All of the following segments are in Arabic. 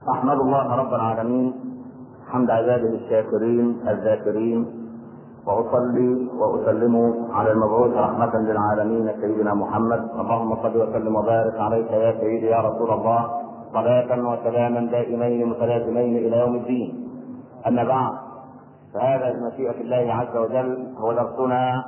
أحمد الله رب العالمين حمد عباده الشاكرين الذاكرين، وأصلي وأسلم على المبعوث رحمة للعالمين سيدنا محمد. اللهم صل وسلم وبارك عليك يا سيدي يا رسول الله، صلاة وسلاما دائمين متلازمين إلى يوم الدين. أما بعد، فهذا بمشيئة الله عز وجل هو درسنا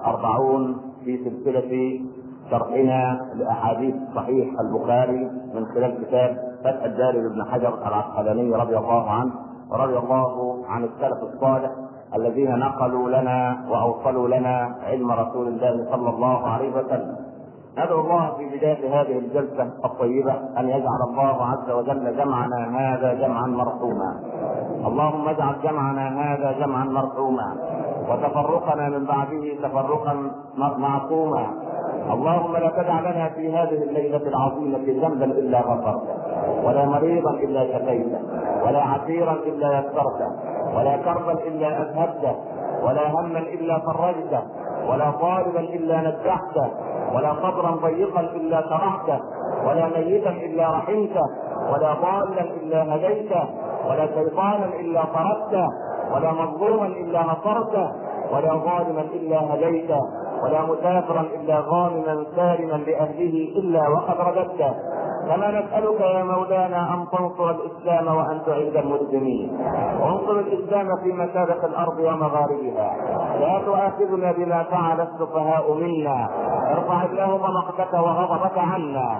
40 في سلسلة شرحنا لأحاديث صحيح البخاري من خلال كتاب فتح الباري لابن حجر العسقلاني رضي الله عنه ورضي الله عن السلف الصالح الذين نقلوا لنا وأوصلوا لنا علم رسول الله صلى الله عليه وسلم. ندعو الله في بداية هذه الجلسة الطيبة أن يجعل الله عز وجل جمعنا هذا جمعا مرحوما. اللهم اجعل جمعنا هذا جمعا مرحوما، وتفرقنا من بعده تفرقا معصوما. اللهم لا تدع لنا في هذه الليلة العظيمة ذنبا إلا غفرته، ولا مريضا إلا شفيته، ولا عسيرا إلا يسرته، ولا كربا إلا أذهبته، ولا هما إلا فرجته، ولا طالبا إلا نجحته، ولا قبرا ضيقا إلا شرحته، ولا ميتا إلا رحمته، ولا ضالا إلا هديته، ولا شيطانا إلا طردته، ولا مظلوما إلا نصرته، ولا ظالما إلا هديته، ولا مسافرا إلا غانما سالما لأهله إلا وقد رددته. كما نسألك يا مولانا أن تنصر الإسلام وأن تعز المسلمين، وانصر الإسلام في مشارق الأرض ومغاربها. لا تؤاخذنا بما فعل السفهاء منا، ارفع اللهم مقتك وغضبك عنا.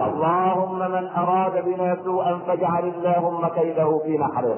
اللهم من أراد بنا سوءا فاجعل اللهم كيده في نحره.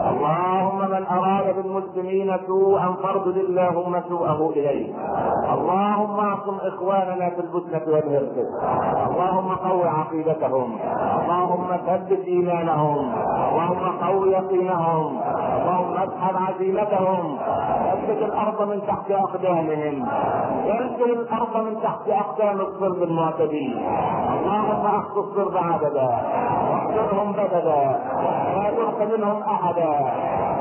اللهم من أراد بالمسلمين سوءا فاردد اللهم سوءه إليه. اللهم اعصم إخواننا في البسنة والهرس. اللهم قوي عقيدتهم، اللهم ثبت إيمانهم، اللهم قوي يقينهم، اللهم اسحب عزيمتهم، اثبت الأرض من تحت أقدامهم، انزل الأرض من تحت أقدام الصلب المعتدين. اللهم احص الصلب عددا واحصرهم بددا، لا تبق منهم أحدا.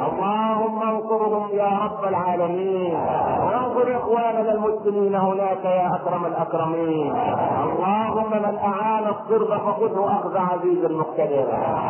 اللهم انصرهم يا رب العالمين، وانصر إخواننا المسلمين هناك يا أكرم الأكرمين. اللهم من أعان الصلب فخذه أخذ عزيز مقتدر.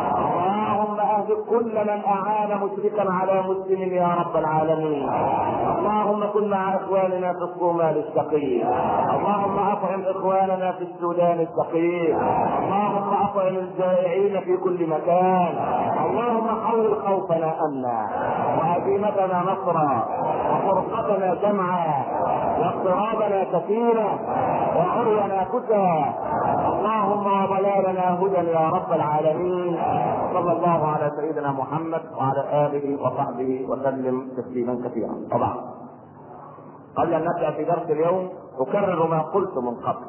اللهم أهلك كل من أعان مشركا على مسلم يا رب العالمين. اللهم كن مع إخواننا في الصومال الشقيق، اللهم أطعم إخواننا في السودان الشقيق، اللهم أطعم الجائعين في كل مكان. اللهم حول خوفنا أمنا، وعزيمتنا نصرا، وفرقتنا جمعا، واضطرابنا كثيرا، وعرينا كسا. اللهم وضلالنا هدى يا رب العالمين. صلى الله على سيدنا محمد وعلى آله وصحبه وسلم تسليما كثيرا. طبعا قبل ان نبدا في درس اليوم اكرر ما قلت من قبل.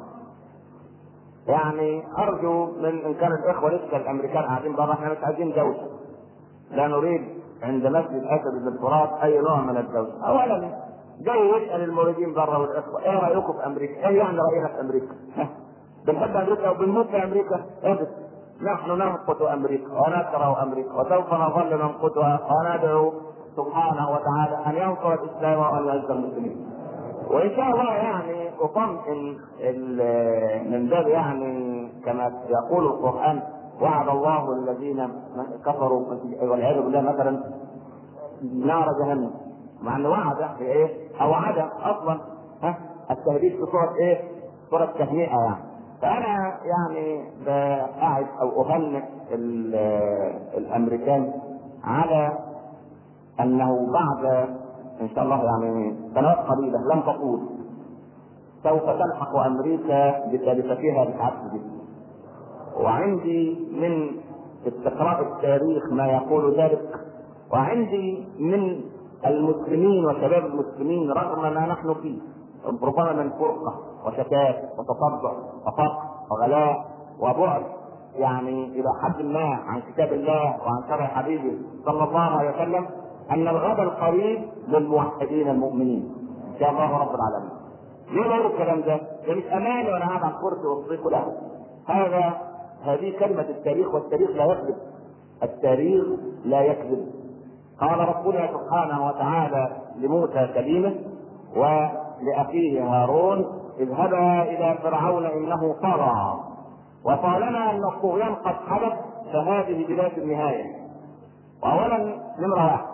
يعني ارجو من ان كان الاخوه لسه الامريكان قاعدين بره، احنا مش عايزين دوشه، لا نريد عند مسجد اسد بن الفرات اي نوع من الدوشه. اولا جاي يسال المريدين بره والاخوه ايه رايكم في امريكا؟ ايه يعني راينا في امريكا؟ بنحب امريكا وبنموت في امريكا؟ ابدا، نحن نمقت امريكا ونكره امريكا وسوف نظل نمقتها، وندعو سبحانه وتعالى ان ينصر الاسلام وان يعز المسلمين. وان شاء الله يعني اطمئن من باب يعني كما يقول القران وعد الله الذين كفروا والعياذ بالله مثلا نار جهنم، مع ان وعد في ايه او عدم اصلا التهديد في صوره ايه؟ صوره تهنئه يعني. فانا يعني قاعد او اهنئ الامريكان على انه بعد ان شاء الله يعني سنوات قليله لم تطول سوف تلحق امريكا بثالثتها بتعدد جدا. وعندي من استقراء التاريخ ما يقول ذلك، وعندي من المسلمين وشباب المسلمين رغم ما نحن فيه ربما من فرقه وشتات وتصدع وفقر وغلاء وبعد يعني الى حد ما عن كتاب الله وعن شرع حبيبه صلى الله عليه وسلم، ان الغد القريب للموحدين المؤمنين ان شاء الله رب العالمين. ليه بقول الكلام ده؟ ده مش اماني وانا قاعد على الكرسي والصيف، لا، هذه كلمه التاريخ، والتاريخ لا يكذب، التاريخ لا يكذب. قال ربنا سبحانه وتعالى لموسى كليمه ولأخيه هارون اذهبا إلى فرعون إنه طغى، وطالما أن الطغيان قد حدث فهذه بلاد النهايه. واولا نمره واحد،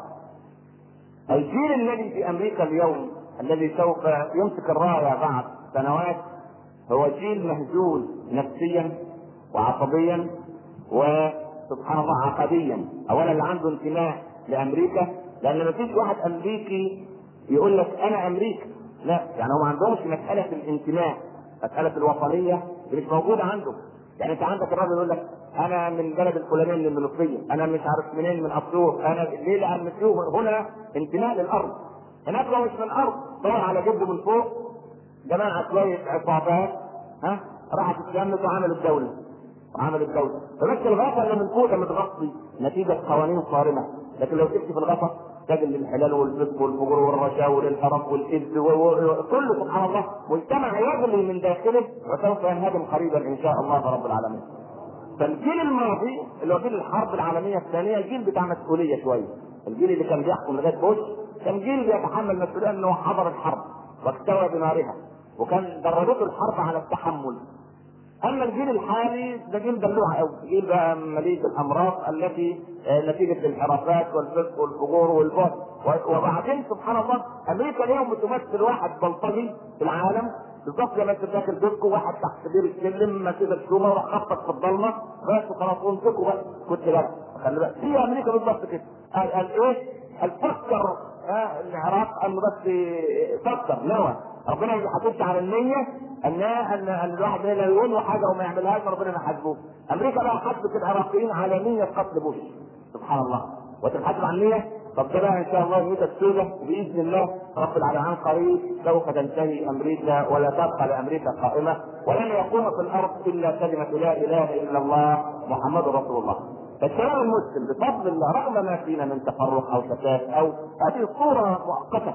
الجيل الذي في امريكا اليوم الذي سوف يمسك الرايه بعد سنوات هو جيل مهزوز نفسيا وعصبيا وسبحان الله عقديا. اولا اللي عنده انتماء لامريكا، لان ما فيش واحد امريكي يقول لك انا امريكا، لا، يعني هم ما عندهمش مساله الانتماء، مساله الوطنيه مش موجوده عندهم. يعني انت عندك الراجل يقول لك انا من بلد الفلانيه من المنوفيه، انا مش عارف منين من اسيوط، انا ليه؟ لان هنا انتماء للارض. هناك لو مش من الارض دور على جده من فوق، جماعه شويه عصابات راحت اتلمت وعملت الدوله فبس الغطا اللي من فوق ده متغطي نتيجه قوانين صارمه. لكن لو سبت في الغطا تجد الحلال والفسق والفجور والرشاوى والانحراف والاذ وكله سبحان الله مجتمع يغلي من داخله وسوف ينهدم قريبا ان شاء الله رب العالمين. فالجيل الماضي اللي هو جيل الحرب العالميه الثانيه جيل بتاع مسؤوليه شويه. الجيل اللي كان بيحكم لغايه بوش كان جيل بيتحمل مسؤوليه انه حضر الحرب واكتوى بنارها وكان درجته الحرب على التحمل. اما الجيل الحالي ده جيل دلوع قوي، جيل بقى مليء بالامراض التي نتيجه الانحرافات والفسق والفجور والبعد. وبعدين سبحان الله امريكا اليوم بتمثل واحد بلطجي في العالم بالظبط زي ما انت داخل بيتكم واحد تحت بير السلم ماسك الشومه وراح خبطك في الضلمه بس وخلاص وامسكوا بقى كنت بقى خلي بالك هي امريكا بالظبط كده. قال ايه؟ قال فكر العراق انه بس فكر نوى ربنا ما بيحاسبش على النيه ان الواحد لا يقول له حاجه وما يعملهاش ربنا ما يحاسبوه. امريكا بقى حاسبت العراقيين على نيه قتل بوش سبحان الله وتتحاسب عن النيه. طب ده بقى ان شاء الله النيه السوداء باذن الله رب العالمين قريب سوف تنتهي امريكا ولا تبقى لامريكا قائمه ولن يقوم في الارض الا كلمه لا اله الا الله محمد رسول الله. فالشباب المسلم بفضل الله رغم ما فينا من تفرق او شتات او هذه صوره مؤقته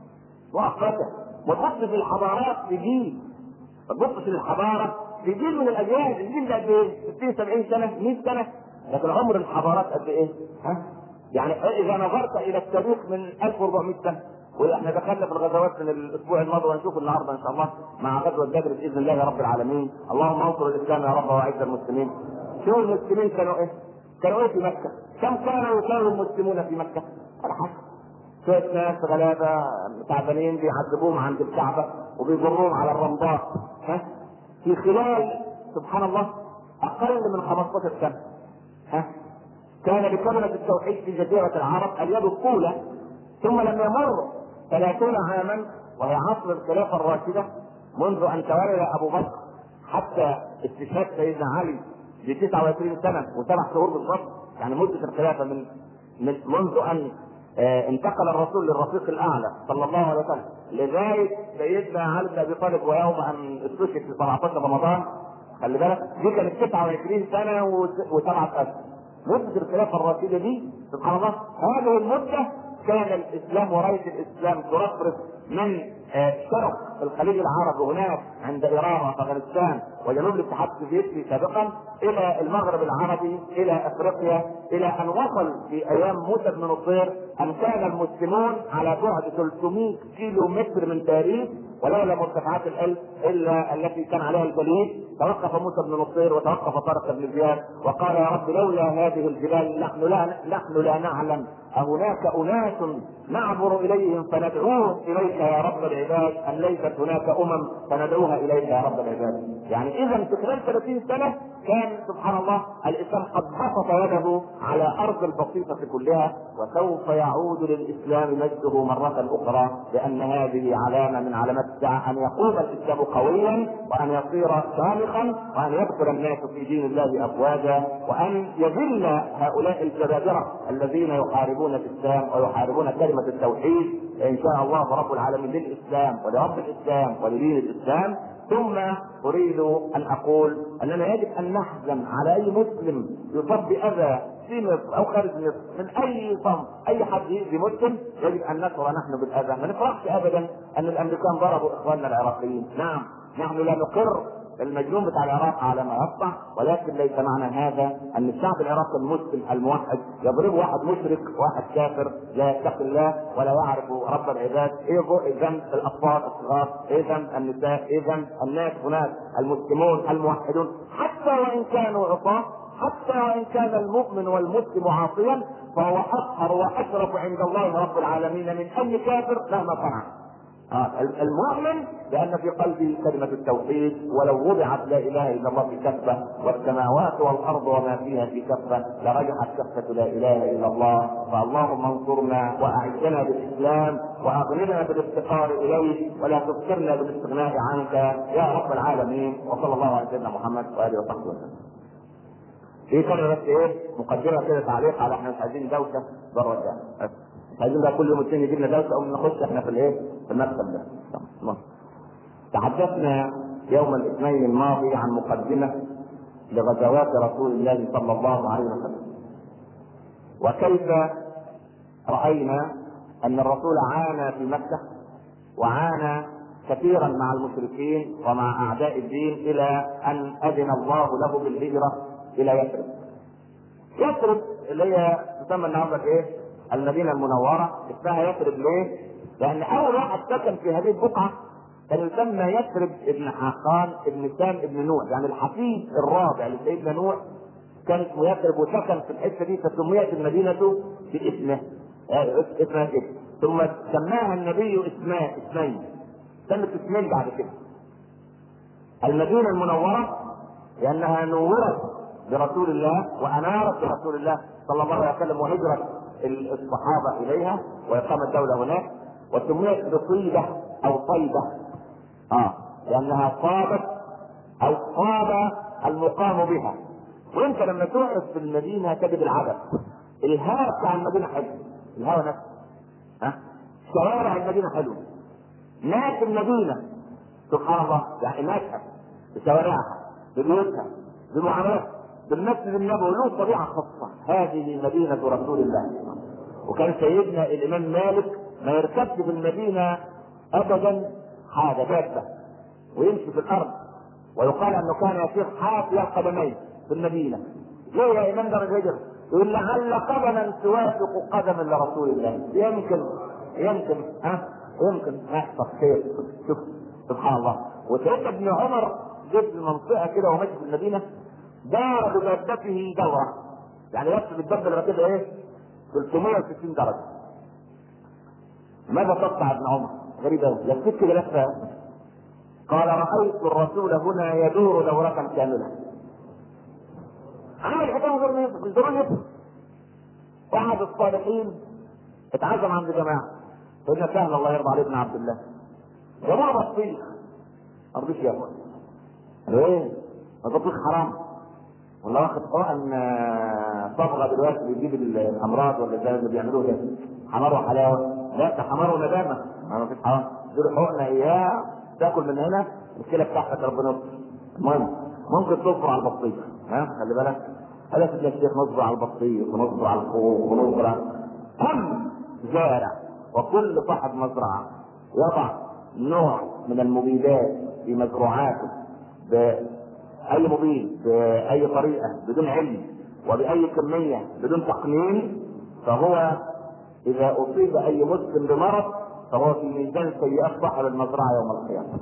وتبص في الحضارات في جيل تبص للحضاره في جيل من الاجيال. الجيل ده قد ايه؟ 60 70 سنه 100 سنه، لكن عمر الحضارات قد ايه؟ يعني اذا نظرت الى التاريخ من 1400 سنه واحنا دخلنا في الغزوات من الاسبوع الماضي وهنشوف النهارده ان شاء الله مع غزوه بدر باذن الله يا رب العالمين. اللهم انصر الاسلام يا رب واعز المسلمين. شو المسلمين كانوا ايه؟ كانوا ايه في مكه؟ كم كانوا يساوي المسلمون في مكه؟ ولا حاجه. شويه ناس غلابه تعبانين بيعذبوهم عند الكعبه وبيجروهم على الرمضاء في خلال سبحان الله اقل من 15 سنه كان بكلمه التوحيد في جزيره العرب اليد الطولى. ثم لم يمر 30 عاما وهي عصر الخلافه الراشده منذ ان تولى ابو بكر حتى استشهاد سيدنا علي ب 29 سنه و7 شهور بالضبط. يعني مده الخلافه منذ ان انتقل الرسول للرفيق الاعلى صلى الله عليه وسلم لغايه سيدنا علي بن ابي طالب ويوم ان استشهد في 17 رمضان. خلي بالك دي كانت 29 سنه و7 اشهر مده الخلافه الراشده دي سبحان الله. هذه المده كان الاسلام ورايه الاسلام ترفرف من شرق الخليج العربي هناك عند ايران وافغانستان وجنوب الاتحاد السوفيتي سابقا الى المغرب العربي الى افريقيا الى ان وصل في ايام موسى بن نصير ان كان المسلمون على بعد 300 كيلو متر من باريس ولولا مرتفعات الألب الا التي كان عليها الجليد توقف موسى بن نصير وتوقف طارق بن زياد وقال يا رب لولا هذه الجبال نحن لا نعلم أهناك أناس نعبر إليهم فندعوهم إليك يا رب العباد أم ليست هناك فندعوها إليك يا رب العباد. يعني إذا في خلال 30 سنة كان سبحان الله الإسلام قد بسط يده على أرض البسيطة كلها وسوف يعود للإسلام مجده مرة أخرى لأن هذه علامة من علامات الساعة أن يقوم الإسلام قويا وأن يصير شامخا وأن يدخل الناس في دين الله أفواجا وأن يذل هؤلاء الجبابرة الذين يحاربون الإسلام ويحاربون كلمة التوحيد إن شاء الله رب العالمين للإسلام ولرب الإسلام ولدين الإسلام. ثم أريد أن أقول أننا يجب أن نحزن على أي مسلم يصاب بأذى في مصر أو خارج مصر من أي صنف أي حد يؤذي مسلم يجب أن نشعر نحن بالأذى. ما نفرحش أبدا أن الأمريكان ضربوا إخواننا العراقيين. نعم نحن لا نقر المجنون بتاع العراق على ما يصنع ولكن ليس معنى هذا ان الشعب العراقي المسلم الموحد يضرب واحد مشرك واحد كافر لا يتقي الله ولا يعرف رب العباد. اذا الاطفال الصغار اذا النساء اذا الناس هناك المسلمون الموحدون حتى وان كانوا عصاة حتى وان كان المؤمن والمسلم عاصيا فهو اطهر واشرف عند الله رب العالمين من اي كافر مهما فعل. المؤمن لان في قلبه كلمه التوحيد، ولو وضعت لا اله الا الله في كفه والسماوات والارض وما فيها في كفه لرجحت كفه لا اله الا الله. فاللهم انصرنا واعزنا بالاسلام واغننا بالافتقار اليك ولا تذكرنا بالاستغناء عنك يا رب العالمين. وصلى الله على سيدنا محمد واله وصحبه وسلم. في كلمه بس مقدمه كده تعليق على احنا مش عايزين دوشه بره الجامع، مش عايزين بقى كل يوم التاني يجي لنا دوشه او نخش احنا في في المكتب ده. تحدثنا يوم الاثنين الماضي عن مقدمه لغزوات رسول الله صلى الله عليه وسلم، وكيف راينا ان الرسول عانى في مكه وعانى كثيرا مع المشركين ومع اعداء الدين الى ان اذن الله له بالهجره الى يثرب. يثرب اللي هي تسمى النهارده المدينه المنوره. اسمها يثرب ليه؟ لان اول واحد سكن في هذه البقعه كان يسمى يثرب ابن حقان ابن سام ابن نوح، يعني الحفيد الرابع لسيدنا نوح كان اسمه يثرب وسكن في الحته دي، فسميت المدينه باسمه اسمها كده. ثم سماها النبي اسمين، سمت اسمين بعد كده. المدينه المنوره لانها نورت برسول الله وانارت برسول الله صلى الله عليه وسلم وهجرت الصحابه اليها واقام الدوله هناك. وسميت بطيبه او طيبه لانها طابت او طاب المقام بها. وانت لما تقعد في المدينه تجد العدد، الهواء بتاع المدينه حلو، الهواء نفسه شوارع المدينه حلوه، ناس المدينه سبحان الله يعني ناسها بشوارعها ببيوتها بمعاملاتها بالمسجد النبوي له طبيعه خاصه. هذه مدينه رسول الله. وكان سيدنا الامام مالك ما يركبش في المدينه ابدا حاجه دابه ويمشي في الارض، ويقال انه كان يسير حافي القدمين في المدينه. ليه يا امام ده الهجر؟ يقول لعل قدما توافق قدما لرسول الله، يمكن يحصل خير. شوف سبحان الله. وسيدنا ابن عمر جاب المنطقه كده وماشي في المدينه دار بدابته دوره، يعني لف بالدبه اللي كده 360 درجه. ماذا تصنع ابن عمر؟ غريب قوي، لفيت كده لفه. قال رايت الرسول هنا يدور دوره كامله. عمل حكايه غير ضروري. واحد الصالحين اتعزم عند جماعه سيدنا سهل الله يرضى عليه ابن عبد الله، جابوا بطيخ ما رضيش ياكل. قالوا ايه؟ البطيخ حرام ولا واخد حقن صبغه دلوقتي بيجيب الامراض ولا زي اللي بيعملوه ده حمار وحلاوه؟ لا ده حمار وندامه، ما فيش حرام. دول حقنه اياه تاكل من هنا المشكله بتاعتك ربنا يستر. المهم ممكن تصبر على البطيخ، خلي بالك. هذا سيدنا الشيخ نصبر على البطيخ ونصبر على الخوخ ونصبر على كل زارع وكل صاحب مزرعه يضع نوع من المبيدات في مزروعاته بأي مبيد بأي طريقة بدون علم وبأي كمية بدون تقنين، فهو إذا أصيب أي مسلم بمرض فهو في ميزان سيئات صاحب المزرعة يوم القيامة.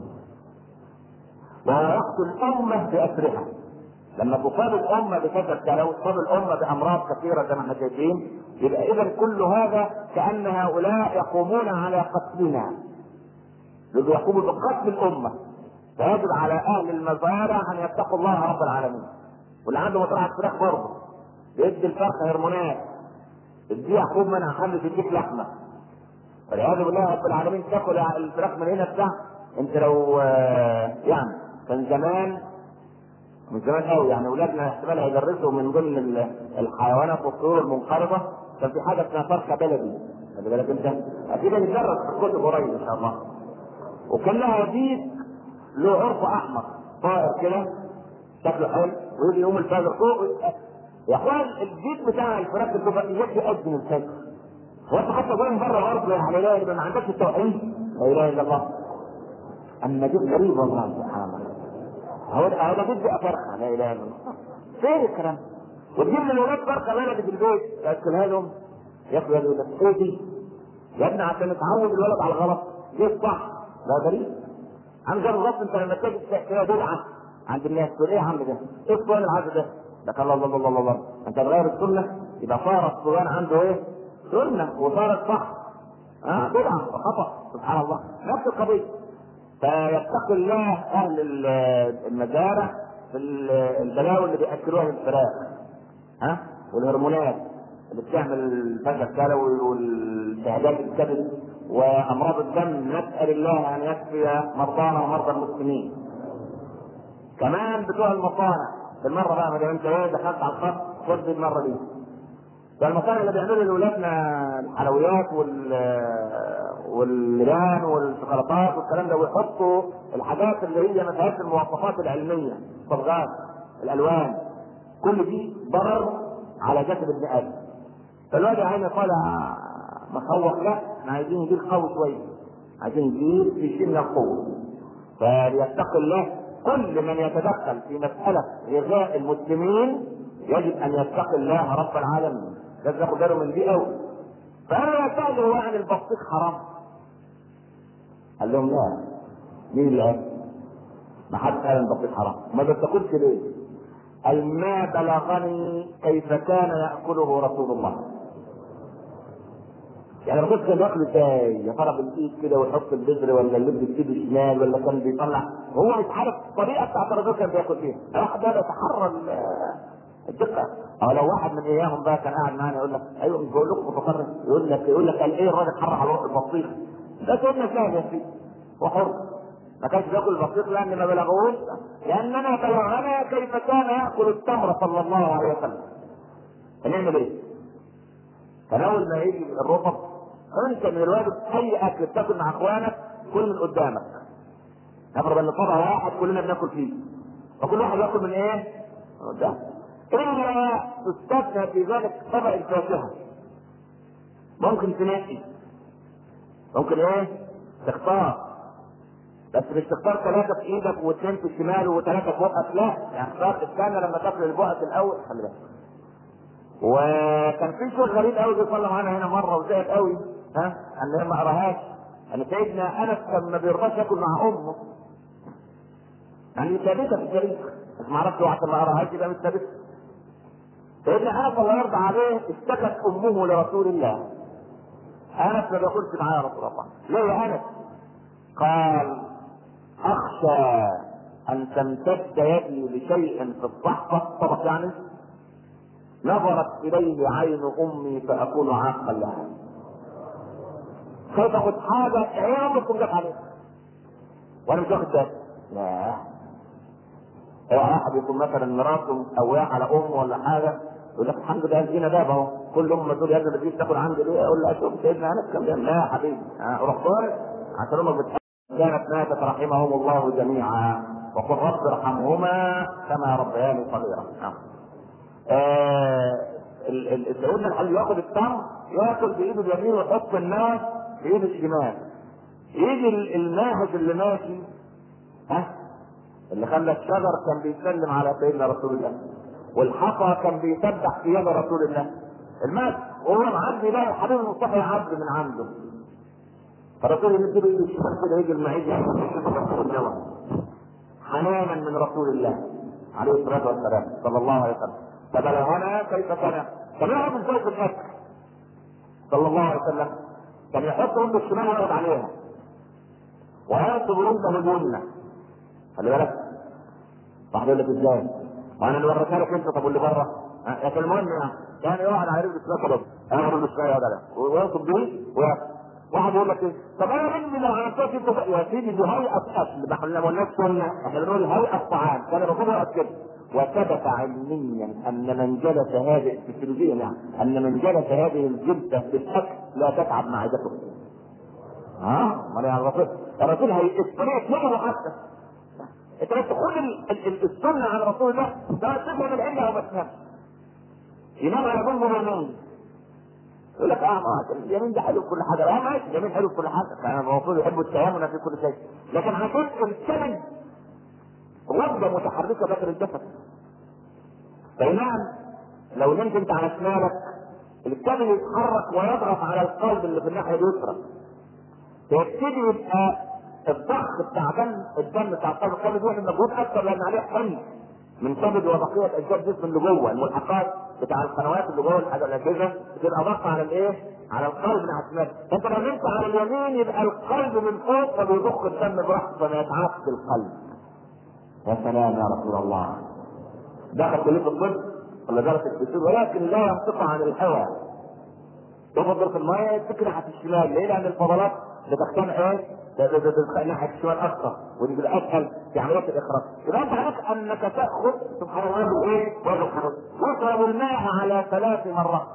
ويقتل الأمة بأسرها. لما تصاب الأمة بكثرة، لو تصاب الأمة بأمراض كثيرة زي ما احنا شايفين، يبقى إذا كل هذا كأن هؤلاء يقومون على قتلنا، يقوموا بقتل الأمة. فيجب على اهل المزارع ان يتقوا الله رب العالمين. واللي عنده مزرعه فراخ برضه يدي الفرخ هرمونات، يديها حبوب منع حمل تديك لحمه. فالعياذ بالله رب العالمين تاكل الفراخ من هنا بتاع. انت لو يعني كان زمان من زمان قوي يعني اولادنا احتمال هيدرسوا من ضمن الحيوانات والطيور المنقرضه كان في حاجه اسمها فرخه بلدي. خلي بالك انت اكيد هنتدرس في الكتب قريب ان شاء الله. وكان لها ديك له عرف احمر طائر كده شكله حلو ويجي يوم الفجر فوق. يا اخوان الديك بتاع الفراخ بتبقى يجي قد من الفجر. هو انت حتى جاي من بره برضه يعني لا يبقى ما عندكش التوحيد لا اله الا الله. اما ديك غريب والله سبحان الله. هو ده بدي فرخه لا اله الا الله. فين الكلام؟ وتجيب من الولاد فرخه بلدي في البيت تاكلها لهم ياكلوا يقول لك ايه دي؟ يا ابني عشان نتعود الولد على الغلط دي الصح. لا غريب عن غير الغلط. انت لما تجد كده بدعه عند الناس تقول ايه يا عم ده؟ ايه السؤال العادي ده؟ ده الله الله الله الله، انت تغير السنه يبقى صار الصبيان عنده ايه؟ سنه وصارت صح. بدعه وخطا، سبحان الله. نفس القضيه. فيتقي الله اهل المزارع في البلاوي اللي بياكلوها للفراخ، والهرمونات اللي بتعمل الفشل الكلوي والتهابات الكبد وامراض الدم. نسال الله ان يشفي مرضانا ومرضى المسلمين. كمان بتوع المصانع بالمره بقى، ما دام انت ايه دخلت على الخط خد المره دي. فالمصانع اللي بيعملوا لاولادنا الحلويات واللبان والشوكولاتات والكلام ده، ويحطوا الحاجات اللي هي ما فيهاش المواصفات العلميه، الصبغات، الالوان، كل دي ضرر على جسد ابن ادم. فالواد يا عيني طالع مخوخ، لا احنا عايزين نجيب قوي شويه، عايزين نجيب في شيء من القوه. فليتقي الله كل من يتدخل في مساله غذاء المسلمين، يجب ان يتقي الله رب العالمين. لازم ياخد باله من دي قوي. فانا سالته هو عن البطيخ حرام؟ قال لهم لا. مين اللي قال؟ ما حد قال البطيخ حرام. ما بتاكلش ليه؟ قال ما بلغني كيف كان ياكله رسول الله. يعني الرسول كان ياكل ازاي؟ يا ترى بالايد كده ويحط البذر، ولا اللب بايده شمال، ولا كان بيطلع؟ هو مش عارف الطريقه بتاعت الرسول كان بياكل فيها. واحد ده يتحرى الدقه. او لو واحد من اياهم بقى كان قاعد معانا يقول لك ايوه مش بقول لكم متطرف، يقول لك قال ايه الراجل حرى على البطيخ؟ ده سيدنا سهل يا سيدي وحر. ما كانش بياكل البطيخ لان ما بلغوش، لاننا بلغنا كيف كان ياكل التمر صلى الله عليه وسلم. هنعمل ايه؟ فاول ما يجي الرطب، انت من الواجب اي اكل بتاكل مع اخوانك كل من قدامك. نفرض ان طبق واحد كلنا بناكل فيه، فكل واحد ياكل من ايه؟ من قدامه. الا تستثنى في ذلك طبق الفاكهه. ممكن تنقي، ممكن ايه؟ تختار، بس مش تختار ثلاثه في ايدك واثنين في الشمال وثلاثه في بقك، لا، يعني اختار الثانيه لما تاكل البقك الاول. خلي بالك. وكان في شيء غريب قوي بيصلى معانا هنا مره وزعل قوي، ان ما قراهاش، ان سيدنا انس كان ما بيرضاش ياكل مع امه. يعني ثابته في التاريخ، بس ما اعرفش عشان ما قراهاش يبقى مش ثابته. سيدنا انس الله يرضى عليه اشتكت امه لرسول الله. انس ما بياكلش معايا يا رسول الله. ليه يا انس؟ قال اخشى ان تمتد يدي لشيء في الصحفه، طبق يعني، نظرت اليه عين امي فاكون عاقا لها. كيف اخذ حاجه عين امك تنجح عليها وانا مش واخد بالي؟ لا. واحد يكون مثلا مراته او على امه ولا حاجه، يقول لك الحمد لله ادينا باب اهو، كل امه تقول يا ابني بتجيب تاكل عندي ليه؟ اقول لها شوف سيدنا انس كان بيعمل. لا يا حبيبي، روح طالع عشان امك كانت ماتت رحمهم الله جميعا، وقل رب ارحمهما كما ربياني صغيرا. سيدنا اللي ياخد التمر ياكل بايده اليمين ويحط النار بايده الشمال. يجي الناهج اللي ماشي، اللي خلى الشجر كان بيسلم على سيدنا رسول الله، والحصى كان بيسبح في يد رسول الله، الماء وهو معدي بقى الحبيب المصطفى يعدي من عنده، فالرسول يمد ايده الشمال كده يجي المعيد حنانا من رسول الله عليه الصلاه والسلام صلى الله عليه وسلم. فبلغنا كيف كان يعمل ازاي في الاكل صلى الله عليه وسلم. كان يحط رجل الشمال ويقعد عليها وينصب رجله اليمنى. خلي بالك، واحد يقول لك ازاي؟ وانا اللي وريتها لك انت، طب واللي بره؟ لكن المهم يعني يقعد على رجل الشمال كده، ياخد رجل الشمال يقعد عليها وينصب بيه وياكل. واحد يقول لك ايه؟ طب انا مني لو عملتها في يا سيدي دي هيئه اكل، ما احنا ما قلناش سنه، احنا بنقول هيئه طعام، كان الرسول يقعد كده. وثبت علميا ان من جلس هذه في التلفزيون، يعني ان من جلس هذه الجلسه بالاكل لا تتعب معدته. امال يعني الرسول هيستريح يده حتى. انت بس خد السنه عن رسول الله، ده تفهم العلم او ما تفهمش. ينام على ظلم اليمين، يقول لك اليمين ده حلو في كل حاجه، ماشي اليمين حلو في كل حاجه، يعني الرسول يحب التيامن في كل شيء، لكن عشان الكبد غده متحركه داخل الجسد. بينما لو نمت انت على شمالك الكبد يتحرك ويضغط على القلب اللي في الناحيه اليسرى، فيبتدي يبقى الضخ بتاع الدم بتاع القلب يعمل مجهود اكثر لان عليه حمل من كبد وبقيه اجزاء الجسم اللي جوه، الملحقات بتاع القنوات اللي جوه الاجهزه بتبقى ضغط على الايه؟ على القلب من على الشمال. انت لو نمت على اليمين يبقى القلب من فوق فبيضخ الدم براحته فما يتعبش القلب. يا سلام يا رسول الله. دخل كليه الطب ولا درس الدكتور ولكن لا ينطق عن الهوى. تفضل في الميه يتكل ناحيه الشمال، ليه؟ لان الفضلات بتختار ايه؟ ناحيه الشمال اكثر ودي بالاسهل في عمليه الاخراج. يبقى انت عليك انك تاخذ سبحان الله بايه؟ وتخرج. واشرب الماء على 3 مرات.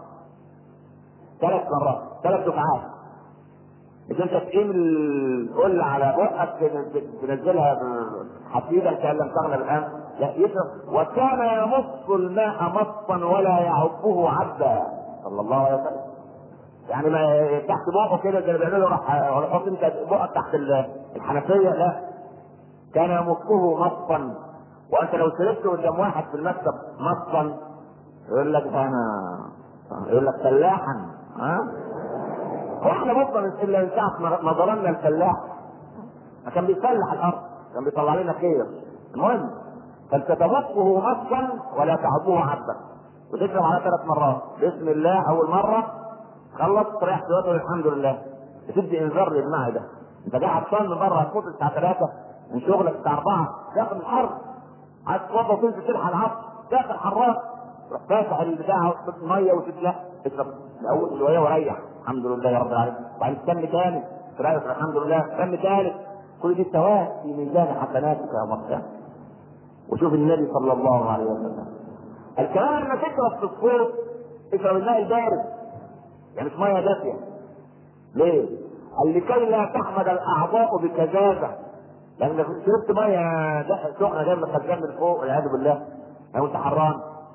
3 مرات، 3 دفعات. مش انت تقيم القله على بقك تنزلها حفيدا كان لم تغنى الان، لا يشرب. وكان يمص الماء مصا ولا يعبه عبا صلى الله عليه وسلم. يعني ما تحت بقه كده زي اللي بيعملوا راح حط انت بقك تحت الحنفيه، لا، كان يمصه مصا. وانت لو شربت قدام واحد في المكتب مصا يقول لك يقول لك فلاحا. ها؟ واحنا بطل الا من ساعه ما ظلمنا الفلاح كان بيفلح الارض، كان بيطلع لنا خير. المهم فانت تمصه مصا ولا تعبوه عبا، وتشرب على 3 مرات. بسم الله اول مره خلص تريح تقول الحمد لله، بتدي انذار للمعده. انت قاعد عطشان من بره هتفوت الساعه 3 من شغلك الساعه 4 داخل الحر، عايز تتوضا وتنزل تلحق العصر داخل حرام، تروح فاتح البتاع وتحط ميه وتتلح تشرب اول شويه وريح الحمد لله يا رب العالمين، وبعدين تستنى تاني تريح الحمد لله، تستنى ثالث. كل دي ثواب في ميزان حسناتك يا مرحبا. وشوف النبي صلى الله عليه وسلم الكلام لما تشرب في الصيف اشرب الماء البارد، يعني مش ميه دافيه. ليه؟ قال لكي لا تحمد الاعضاء بكذابه، لان لو شربت ميه سخنه جايه من الخزان من فوق والعياذ بالله لو انت حران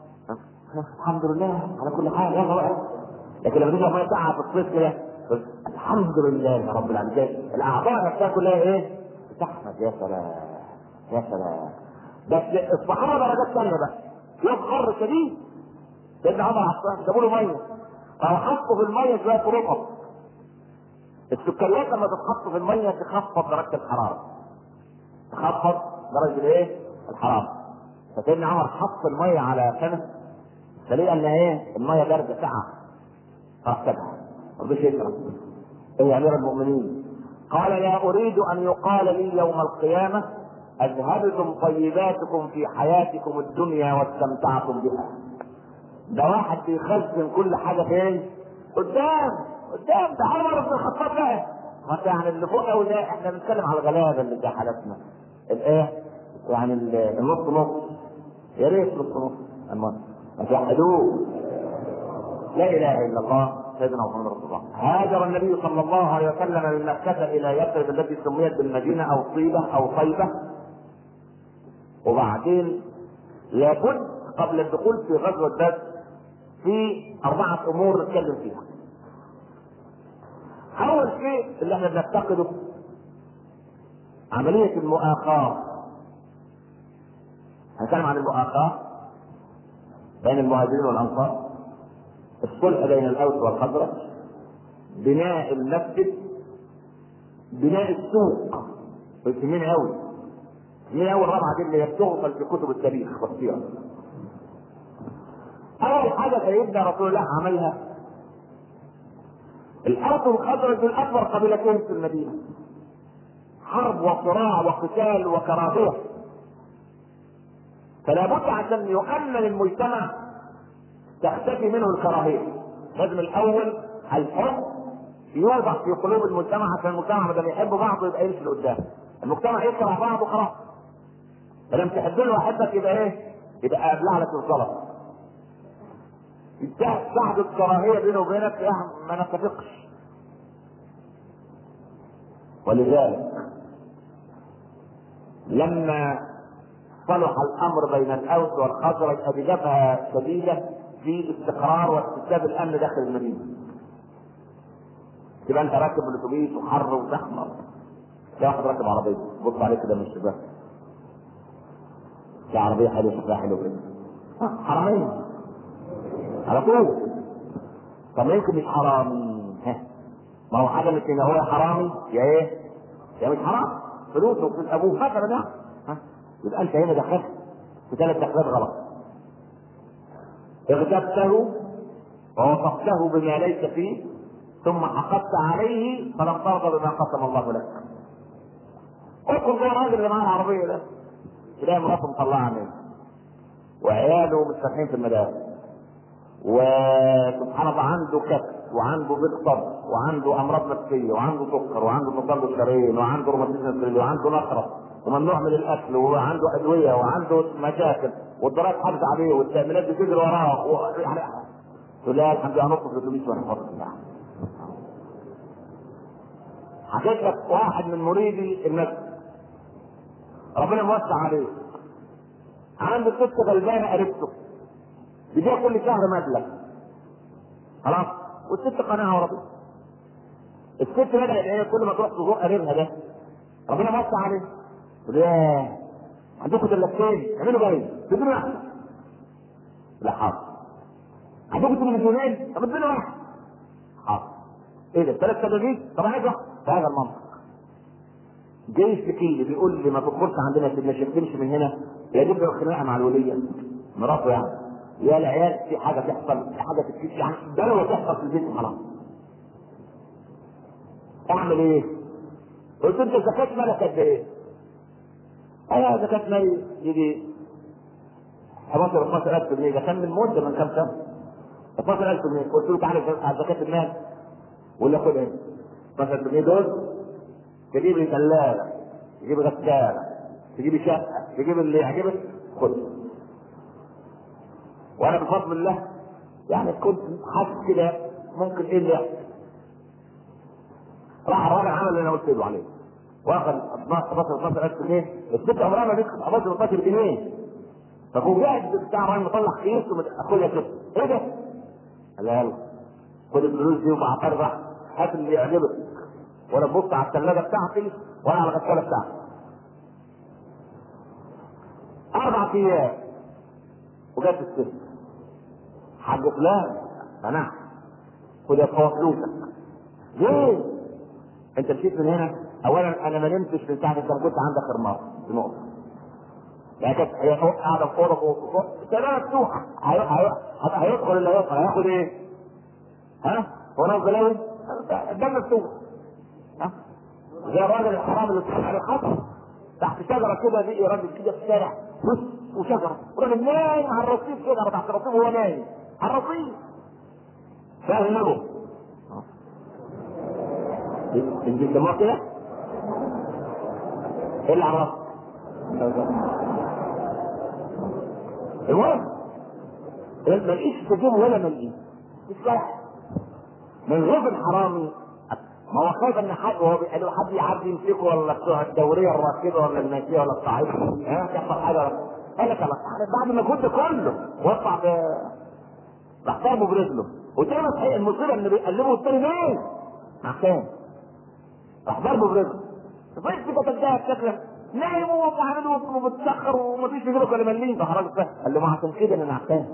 الحمد لله على كل حال يلا بقى. لكن لما تشرب ميه ساقعه في الصيف كده الحمد لله يا رب العالمين، الاعضاء نفسها كلها ايه؟ تحمد. يا سلام يا سلام. بس الصحابه درجات ثانيه بقى، يوم حر شديد سيدنا عمر عطشان جابوا له ميه او حطوا في الميه شويه رطب. السكريات لما تتحط في الميه تخفض درجه الحراره، تخفض درجه الايه؟ الحراره. فسيدنا عمر حط الميه على كنف فلقى ان ايه؟ الميه بارده ساعه فاحسبها رضيش يشرب. ايه يا امير المؤمنين؟ قال لا اريد ان يقال لي يوم القيامه اذهبتم طيباتكم في حياتكم الدنيا واستمتعتم بها. ده واحد بيخزن كل حاجه فين؟ قدام ده عمر بن الخطاب بقى. ما يعني اللي فوق قوي ده احنا بنتكلم على الغلابه اللي زي حالتنا الايه؟ يعني النص نص، يا ريت نص المهم ما توحدوه. لا اله الا الله سيدنا محمد رسول الله. هاجر النبي صلى الله عليه وسلم من مكه الى يثرب التي سميت بالمدينه او طيبه او طيبه. وبعدين لابد قبل الدخول في غزوه بدر في 4 امور نتكلم فيها. اول شيء اللي احنا بنفتقده عمليه المؤاخاه. هنتكلم عن المؤاخاه بين المهاجرين والانصار، الصلح بين الاوس والخزرج، بناء المسجد، بناء السوق. مهمين قوي، مهمين قوي. الرابعه دي اللي هي بتغفل في كتب التاريخ والسيره. اول حاجه سيدنا رسول الله عملها، الاوس والخزرج دول اكبر قبيلتين في المدينه، حرب وصراع وقتال وكراهيه، فلا بد عشان يؤمن المجتمع تختفي منه الكراهيه. لازم الاول الحب يوضع في قلوب المجتمع عشان المجتمع بدل يحب بعضه يبقى يمشي لقدام. المجتمع يكره بعضه خلاص، فلما تحب له واحدك يبقى ايه؟ يبقى ابلع لك الغلط. تحدث الكراهيه بينه وبينك ما نتفقش. ولذلك لما صلح الامر بين الاوس والخزرج ابجبهه شديده في استقرار واستتباب الامن داخل المدينه. تبقى انت راكب الاتوبيس وحر وزحمه، في واحد راكب عربيه بص عليه كده من الشباك، في عربيه حلوه شكلها حلو كده، حرامين على طول. طب يمكن مش حرامي، ما هو حاجه مثل هو حرامي يا ايه؟ يا مش حرام، فلوسه وفلوس ابوه مثلا يعني. يبقى انت هنا دخلت في 3 تحليلات غلط. اغتبته ووصفته بما ليس فيه ثم حقدت عليه فلم ترضى بما قسم الله لك. ادخل جوه الراجل اللي معاه العربيه ده تلاقي مراته مطلعه منه وعياله مش فاتحين في المدارس وسبحان الله عنده كسر وعنده ضيق صدر وعنده امراض نفسيه وعنده سكر وعنده تصلب شرايين وعنده روماتيزم سريري وعنده نقره وممنوع من الاكل وعنده ادويه وعنده مشاكل والضرائب حافظ عليه والتامينات بتجري وراه يعني تقول لها الحمد لله نصف الاتوبيس وانا حر. حكيت لك واحد من مريدي المسجد ربنا موسع عليه عنده 6 غلبانه قريبته بيجيها كل شهر مبلغ خلاص والست قناعه ورضيت. الست بدأت هي كل ما تروح تزور قريبها ده ربنا موسع عليه تقول ياه عندكم دلتين اعملوا جاي تديني واحده لا حاضر. عندكم تلفزيونين طب اديني واحد حاضر. ايه ده 3 تلفزيون طب عايز واحد بهذا المنطق. جاي يشتكي لي بيقول لي ما تدخلش عندنا سيدنا الشيخ تمشي من هنا يجيب له خناقه مع الوليه مراته يعني يا العيال في حاجه تحصل في حاجه تكتشف يعني بلوه تحصل في البيت خلاص. اعمل ايه؟ قلت انت زكاه مالك قد ايه؟ انا زكاه مالي يجي 11000 جنيه ده كان من مده من كام سنه 12000 جنيه. قلت له تعالى على زكاه المال ولا خد ايه 12000 جنيه دول تجيب لي ثلاجه تجيب غساله تجيب شقه تجيب اللي يعجبك خد. وانا بفضل الله يعني كنت حاسس كده ممكن ايه اللي يحصل. راح الراجل عمل اللي انا قلت له عليه واخد 12000 جنيه. الست عمرها ما بيدخل 15 جنيه ففوجئت بتاع الراجل مطلع كيس اخدها كده ايه ده؟ قال لها يلا خد الفلوس دي وبعترضع هات اللي يعجبك وانا ببص على الثلاجه بتاعتي وانا على الغساله بتاعتي. 4 ايام وجت الست حاج فلان انا خد يا اخويا فلوسك. ليه؟ انت مشيت من هنا اولا انا ما نمتش من ساعه انت ما كنت عندك اخر مره دي نقطه. يعني كانت هي قاعده في اوضه السلامه مفتوحه هيدخل اللي هيدخل هياخد ايه؟ ها؟ هو انا بلاوي؟ الباب مفتوح. ها؟ زي الراجل الحرام اللي بتروح على الخطر تحت شجره كده دي راجل كده في الشارع وشجره وراجل نايم على الرصيف كده تحت الرصيف وهو نايم على الرصيف فاهمه انت بتسموها كده؟ ايه اللي عرفك؟ المهم ما لقيش تجيبه ولا ما لقيش مش رايح من غير الحرامي. ما هو خايف ان حد وهو قالوا حد يعدي يمسكه ولا بتوع الدوريه الراكبه ولا الماشيه ولا الصعيد ها يحصل حاجه قال لك بعد ما كنت كله وقع راح ضربه برجله وتاني صحيح المصيبه ان بيقلبوا التاني مين؟ عشان راح ضربه برجله فضلت كده تديها شكله نايم وعامل وبتسخر ومفيش في جيبك ولا مليم راح الراجل فاهم قال له ما عشان كده انا عشان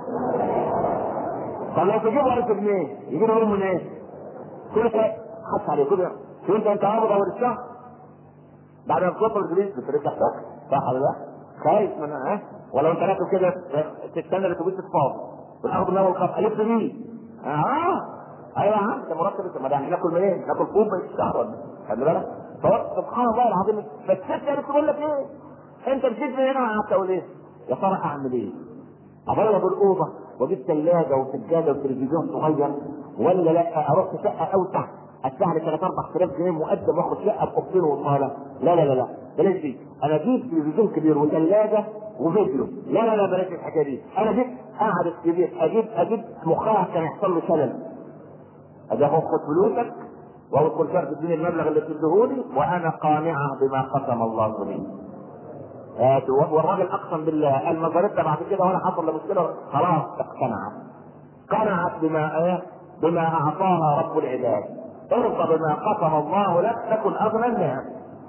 طب لو تجيبه 1000 جنيه يجيب له من ايه؟ كل شيء حط عليه كده شو انت قابض اول الشهر بعد ما تطلب الجليس بترجع صح ولا لا؟ خايف من ولو انت راكب كده تستنى الاتوبيس تتفاضل وتاخد من اول خط الف بيه ايوه يا عم ده مرتب انت ما ده ناكل منين؟ ناكل فوق بقى الشهر ولا خلي بالك سبحان الله العظيم. فالست قالت بقول لك ايه؟ انت مشيت من هنا وقعدت اقول ايه؟ يا ترى اعمل ايه؟ ابيض الاوضه واجيب ثلاجه وسجاده وتلفزيون صغير ولا لا اروح في شقه اوسع ادفع لي 3-4000 جنيه مقدم واخد شقه بقبطين وصاله؟ لا بلاش دي. انا اجيب تلفزيون كبير وثلاجه وفيديو لا بلاش الحكايه دي. انا اجيب قاعده كبير اجيب مخها كان يحصل له شلل اجي اخد فلوسك وادخل شهر تديني المبلغ اللي تديهولي وانا قانعه بما قسم الله لي. والراجل اقسم بالله قال نظرتها بعد كده ولا حصل له مشكله خلاص قنعت بما اعطاها رب العباد. ارضى بما قسم الله لك تكن اغنى الناس.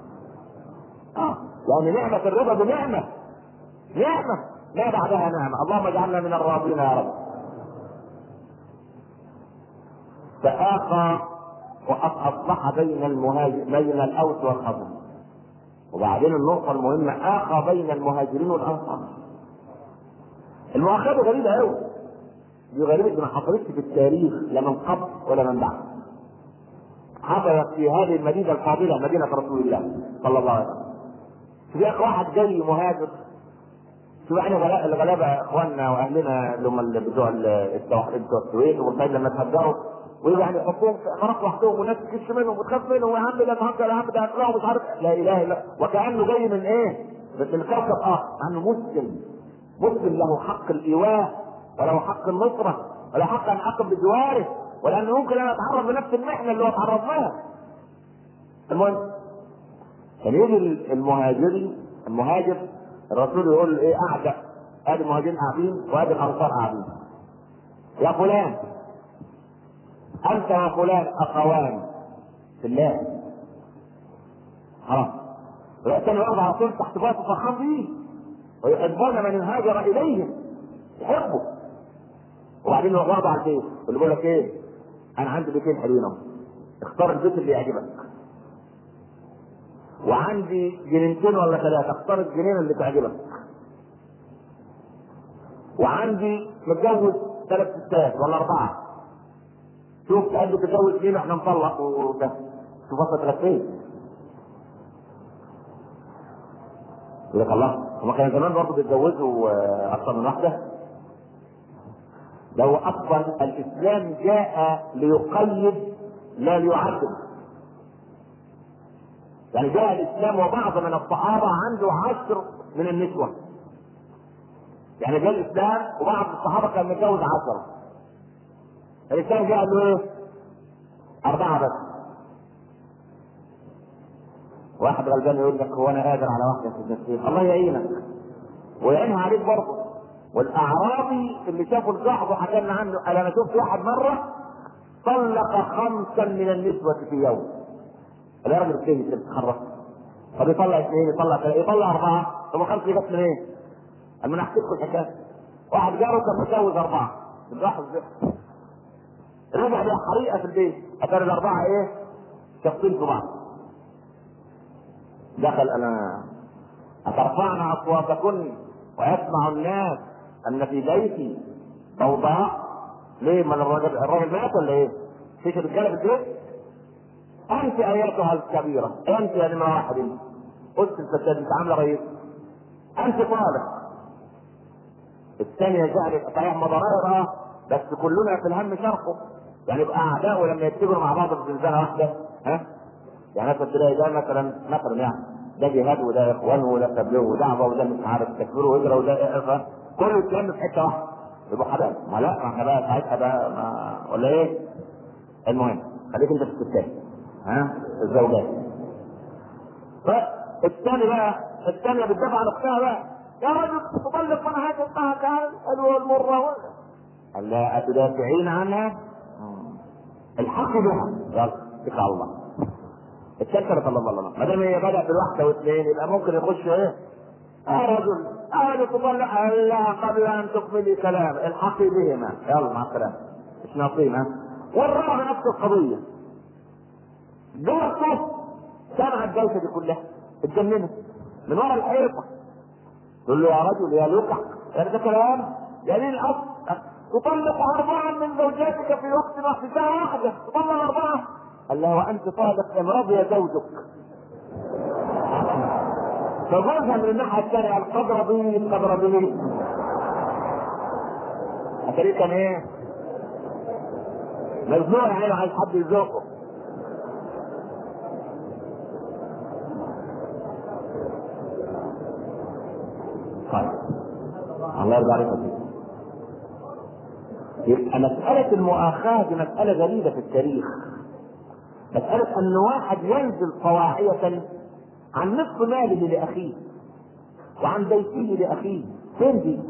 يعني نعمه الرضا بنعمه ما بعدها نعمه. اللهم اجعلنا من الراضين يا رب. فآخى وأصلح بين الأوس والخزرج. وبعدين النقطة المهمة آخى بين المهاجرين والأنصار. المؤاخذة غريبة قوي، دي غريبة، دي ما حصلتش في التاريخ لا من قبل ولا من بعد. حصلت في هذه المدينة الفاضلة، مدينة رسول الله صلى الله عليه وسلم. في اخ واحد جاي مهاجر، شوف احنا الغلابة اخواننا واهلنا اللي هم بتوع التوحيد بتوع السويد والبلد لما تهجروا ويعني يحطوهم في عمارات وحدهم والناس تكش منهم وتخاف منهم، ويا عم ده النهارده يا عم ده هيطلعوا مش عارف، لا اله الا، وكانه جاي من ايه؟ من كوكب اخر، عنه مسلم. مسلم له حق الايواء وله حق النصره وله حق ان احكم بجواره، ولانه ممكن انا اتعرض لنفس المحنه اللي هو اتعرض لها. المهم كان يجي المهاجر الرسول يقول ايه؟ اعدى ادي المهاجرين قاعدين وادي الانصار قاعدين، يا فلان انت وفلان اخوان في الله، خلاص. ويأتي واحد على طول تحت باطه فرحان بيه، ويحبون من هاجر اليهم، يحبوا. وبعدين يقعدوا على البيت يقول لك ايه؟ انا عندي بيتين حلوين اهو، اختار البيت اللي يعجبك، وعندي جنينتين ولا ثلاثه، اختار الجنينه اللي تعجبك، وعندي متجوز 3 ستات ولا 4، شوف تحب تتجوز مين احنا نطلق وده. شوف وصلت فين؟ يقول لك الله، هما كانوا زمان برضه بيتجوزوا اكثر من واحده. لو اصلا الاسلام جاء ليقيد لا ليعدل، يعني جاء الاسلام وبعض من الصحابه عنده 10 من النسوه، يعني جاء الاسلام وبعض الصحابه كان متجوز 10، الاسلام جاء له ايه؟ 4 بس. واحد غلبان يقول لك هو انا قادر على واحده في النسوين، الله يعينك ويعينها عليك برضه. والاعرابي اللي شافوا الجحظ حكى لنا عنه، قال انا شفت واحد مره طلق 5 من النسوه في يوم. الراجل الثاني تتخرج، طب يطلع 2 يطلع 3 يطلع 4، ثم 5 جت من ايه؟ قال انا احكي لكم الحكايه. واحد جاره كان متجوز 4 الجحظ ده، رجع لها حريقه في البيت، اتاري ال4 ايه؟ شخصين في بعض. دخل انا اترفعن اصواتكن ويسمع الناس ان في بيتي ضوضاء، ليه؟ ما الراجل مات ولا ايه؟ فيش رجاله في البيت؟ انت ايتها الكبيره، انت يا نمره 1 انت قلت الفتاه انت عامله رئيس، انت طالق. الثانيه زعلت، صحيح مضارها بس كلنا في الهم شرقه، يعني يبقى اعداء ولما يتجروا مع بعض في زنزانه واحده، ها؟ يعني مثلا تلاقي ده مثلا يعني ده جهاد وده اخوان وده تبليغ ودعوه وده مش عارف تكفير وهجره وده اخوان، كله يتلم في حته واحده يبقى حبايب. ما لا، ما احنا بقى ساعتها بقى ولا ايه؟ المهم خليك انت في الستات، ها؟ الزوجات. فالثاني بقى، الثانيه بتدافع عن اختها بقى، يا رجل تطلق من هذه الطاعه الحلوه المره، قال لا اتدافعين عنها؟ الحق بها، يلا اتكل على الله. الثالثه صلى الله عليه وسلم ما دام هي بدأ بالواحده واثنين يبقى ممكن يخش ايه؟ رجل تطلق الله قبل ان تكملي كلام، الحقي بهما، يلا مع السلامه، مش ناقصين. والرابع نفس القضيه، جارته سمع الجلسه دي كلها اتجننت من ورا الحيطه، تقول له يا رجل يا لقع، يعني ده كلام دليل اصل، تطلق 4 من زوجاتك في وقت واحد، ساعه واحده تطلق 4. قال له وانت طالق ان رضي زوجك. فجوزها من الناحيه الثانيه القدر به اتاريه كان ايه؟ مزنوق يعني، عايز حد يزوقه. طيب الله يرضى عليك. يبقى مسألة المؤاخاة دي مسألة غريبة في التاريخ، مسألة ان واحد ينزل طواعية عن نصف ماله لاخيه وعن بيته لاخيه، فين دي؟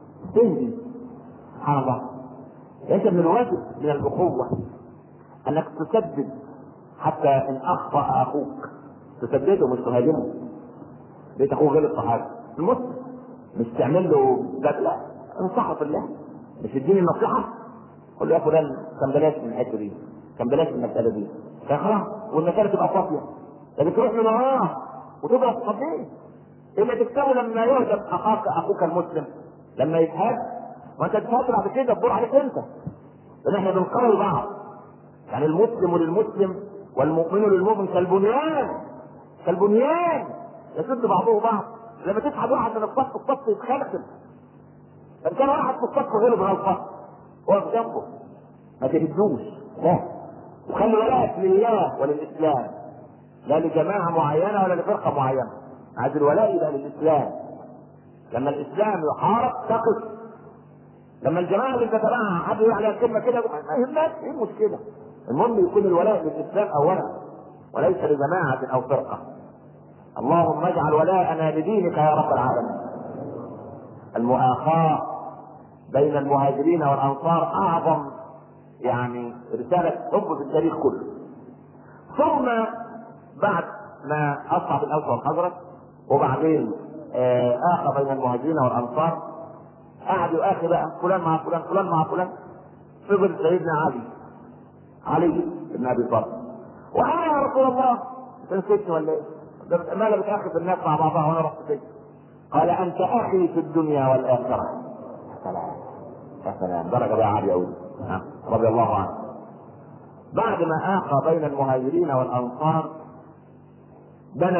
سبحان الله. انت من الواجب من الاخوة انك تسدد، حتى ان اخطأ اخوك تسدده مش تهاجمه. بيت اخوه غلط في حاجة المسلم مش تعمل له لا، انصحه في الله، مش اديني النصيحة قول له يا فلان كان بلاش من الحتة دي، كان بلاش من المسألة دي، خلاص والمسألة تبقى صافية. لكن تروح من وراه وتضرب صديه، اما تكتبه لما يهجم اخوك المسلم، لما يتهاج وانت تفكر بعد كده تدور عليك انت، لان احنا بنقوي بعض. يعني المسلم للمسلم والمؤمن للمؤمن كالبنيان يشد بعضه بعض. لما تسحب واحد من الصف يتخلخل، ان كان واحد في الصف غلب غلطه واقف جنبه ما تهدوش، لا. وخلي ولاءك لله وللاسلام، لا لجماعه معينه ولا لفرقه معينه. عايز الولاء يبقى للاسلام. لما الاسلام يحارب تقف، لما الجماعه اللي تتبعها حد يقول عليها كلمه كده ما يهمكش، ايه المشكله؟ المهم يكون الولاء للاسلام اولا وليس لجماعه او فرقه. اللهم اجعل ولاءنا لدينك يا رب العالمين. المؤاخاة بين المهاجرين والانصار اعظم يعني رسالة حب في التاريخ كله. ثم بعد ما اصعد الاوس والخزرج وبعدين اخى بين المهاجرين والانصار، قعدوا اخي بقى فلان مع فلان فلان مع فلان، فضل سيدنا علي بن ابي طالب. وانا يا رسول الله انت نسيتني ولا ايه؟ ما انا بتاخذ الناس مع بعضها وانا رحت فين؟ قال انت اخي في الدنيا والاخره. يا سلام درجه بقى عاليه قوي رضي الله عنه. بعد ما اخى بين المهاجرين والانصار بنى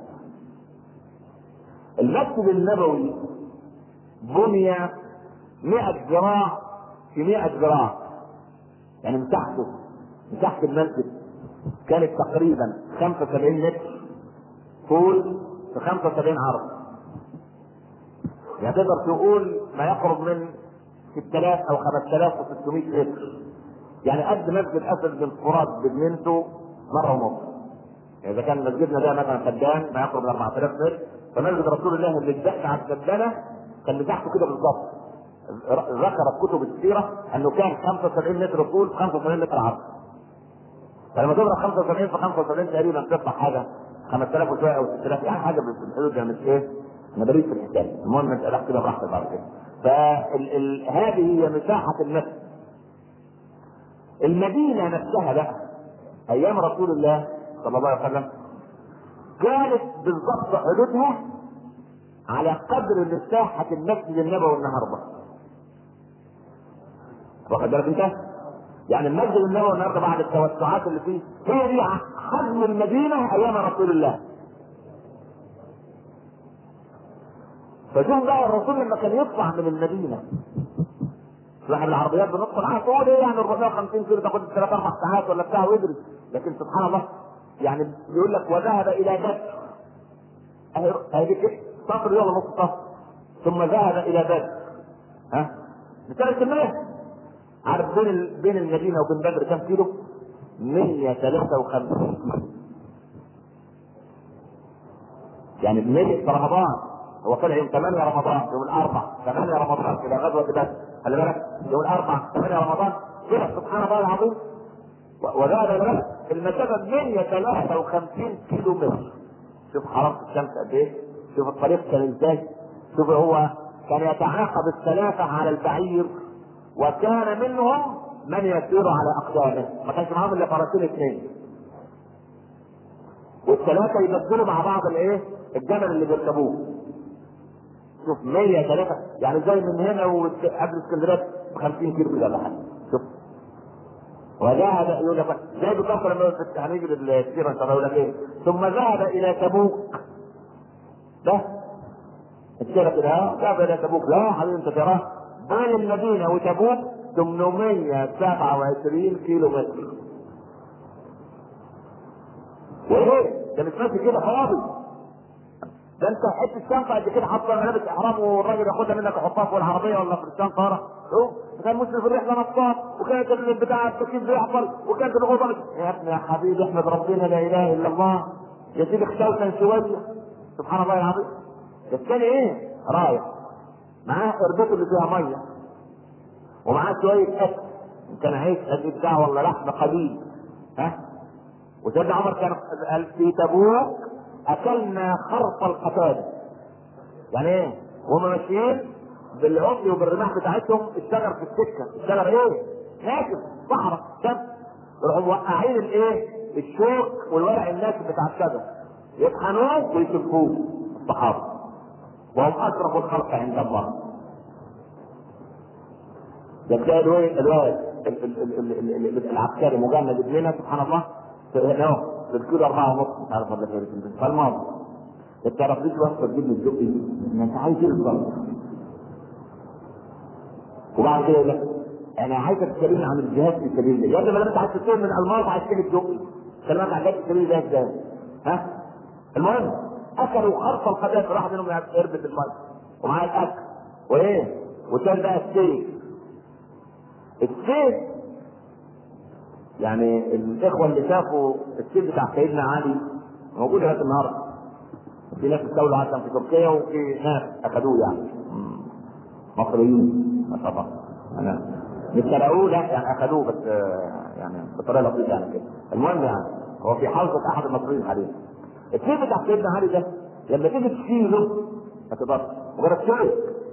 المسجد النبوي بني 100 ذراع في 100 ذراع، يعني مساحة المسجد كانت تقريبا 75 متر طول في 75 عرض، يعني تقدر تقول ما يقرب من 6000 او 5600 متر، يعني قد مسجد اسد بن فرات بجنينته مره ونص. يعني اذا كان مسجدنا ده مثلا سدان ما يقرب من 4000 متر، فمسجد رسول الله اللي اتدق على السدانه كان مساحته كده بالظبط. ذكرت كتب السيره انه كان 75 متر طول 75 متر عرض. فلما تضرب 75 في 75 تقريبا تطلع حاجه 5000 وشويه او 6000، يعني حاجه في الحدود دي. مش ايه؟ انا بريد في الحساب، المهم انت راح كده براحتك بعد كده. هذه هي مساحه المسجد. المدينه نفسها بقى ايام رسول الله صلى الله عليه وسلم كانت بالضبط حدودها على قدر مساحه المسجد النبوي النهارده. واخد بالك انت؟ يعني المسجد النبوي النهارده بعد التوسعات اللي فيه هي دي حجم المدينه ايام رسول الله. فشوف بقى الرسول لما كان يطلع من المدينه، احنا العربيات بندخل على طول ايه يعني 450 كيلو تاخد 3 4 ساعات ولا بتاع ويدرس، لكن سبحان الله يعني يقول لك وذهب الى بدر، اهي دي كده سطر يلا نص سطر، ثم ذهب الى بدر. ها بثلاث كلمات. عارف بين المدينه وبين بدر كم كيلو؟ 153 كيلو. يعني 100 في رمضان، هو طلع يوم 8 رمضان يوم الاربع 8 رمضان الى غزوه بدر، خلي بالك يوم الاربع 8 رمضان كده سبحان الله العظيم. وذهب الى بدر المسافه 153 كيلو متر. شوف حراره الشمس قد ايه، شوف الطريق كان ازاي، شوف هو كان يتعاقب الثلاثه على البعير، وكان منهم من يسير على اقدامه، ما كانش معاهم الا فرسين اثنين، والثلاثه يبدلوا مع بعض الايه؟ الجمل اللي بيركبوه. شوف 103 يعني زي من هنا وقبل اسكندريه ب 50 كيلو كده ولا حاجه. شوف وذهب يقول لك زي بالظبط لما هنيجي للسيره ان شاء الله يقول لك ايه؟ ثم ذهب الى تبوك. ده السيره كده ذهب الى تبوك. لا يا حبيبي انت تراه بين المدينه وتبوك 827 كيلو متر. وايه؟ ده مش ماشي كده فاضي، ده انت حته شنطه قد كده حاطه ملابس احرام والراجل ياخدها منك يحطها في العربيه ولا في الشنطه ورا. كان مسلم في الرحله نصاب، وكانت البتاع التكييف بيعطل، وكانت الاوضه يا ابني يا حبيبي احمد ربنا لا اله الا الله. يا سيدي اختوتا شويه سبحان الله العظيم. الثاني ايه؟ رايح معاه قربته اللي فيها ميه ومعاه شويه اكل، كان عيش قد بتاع ولا لحم قليل. ها وسيدنا عمر كان في تبوك اكلنا خرط القتال. يعني ايه؟ وهم ماشيين بالعقل وبالرماح بتاعتهم الشجر في السكه، الشجر ايه؟ ناشف صحراء شمس، يروحوا موقعين الايه؟ الشوك والورق الناشف بتاع الشجر يطحنوه ويسفوه الصحابه، وهم اشرف الخلق عند الله. تلاقي الواد العسكري مجند ابننا سبحان الله بالكيلو 4.5 مش عارف ولا كده فالماضي انت رفضت وقت تجيب لي الدق دي انت عايز ايه بالظبط؟ وبعد كده يقول لك انا عايزك تكلمني عن الجهاد في سبيل الله. يا ابني ما انت عايز تسوق من الماضي عايز تجيب الدق كلامك عن الجهاد في سبيل الله ازاي؟ ها؟ المهم اكلوا خرصه الخبائث راح منهم يربط الميه ومعاه الاكل وايه؟ وكان بقى السيف يعني الاخوه اللي شافوا السيف بتاع سيدنا علي موجود لغايه النهارده. في ناس استولوا عليه في تركيا وفي ناس اخذوه يعني مصريين ما شاء الله انا مش سرقوه لا يعني اخذوه بس يعني بطريقه لطيفه يعني كده. المهم يعني هو في حوزه احد المصريين حاليا. السيف بتاع سيدنا علي ده لما تيجي تشيله ما تقدرش مجرد شيء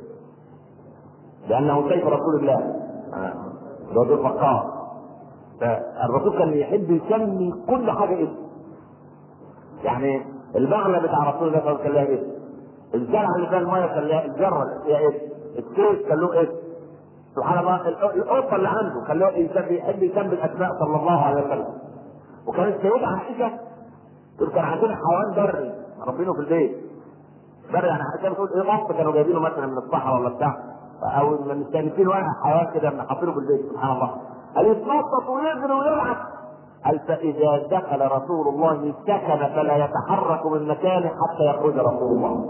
لانه سيف رسول الله اللي هو ذو الفقار. فالرسول كان يحب يسمي كل حاجه اسم. يعني البغله بتاع رسول الله صلى الله عليه وسلم كان لها اسم، الزرع اللي فيها الميه كان لها الجره فيها اسم، السيف كان له اسم. سبحان الله القطه اللي عنده كان له يحب يسمي الاسماء صلى الله عليه وسلم. وكانت السيده عائشه تقول كان عندنا حيوان بري ربينه في البيت بري يعني عائشه بتقول ايه غصب كانوا جايبينه مثلا من الصحراء ولا بتاع او من مستانسين واحد حيوان كده حاطينه في البيت سبحان الله قال يتنطط ويجري ويلعب. قال فاذا دخل رسول الله سكن فلا يتحرك من مكانه حتى يخرج رسول الله.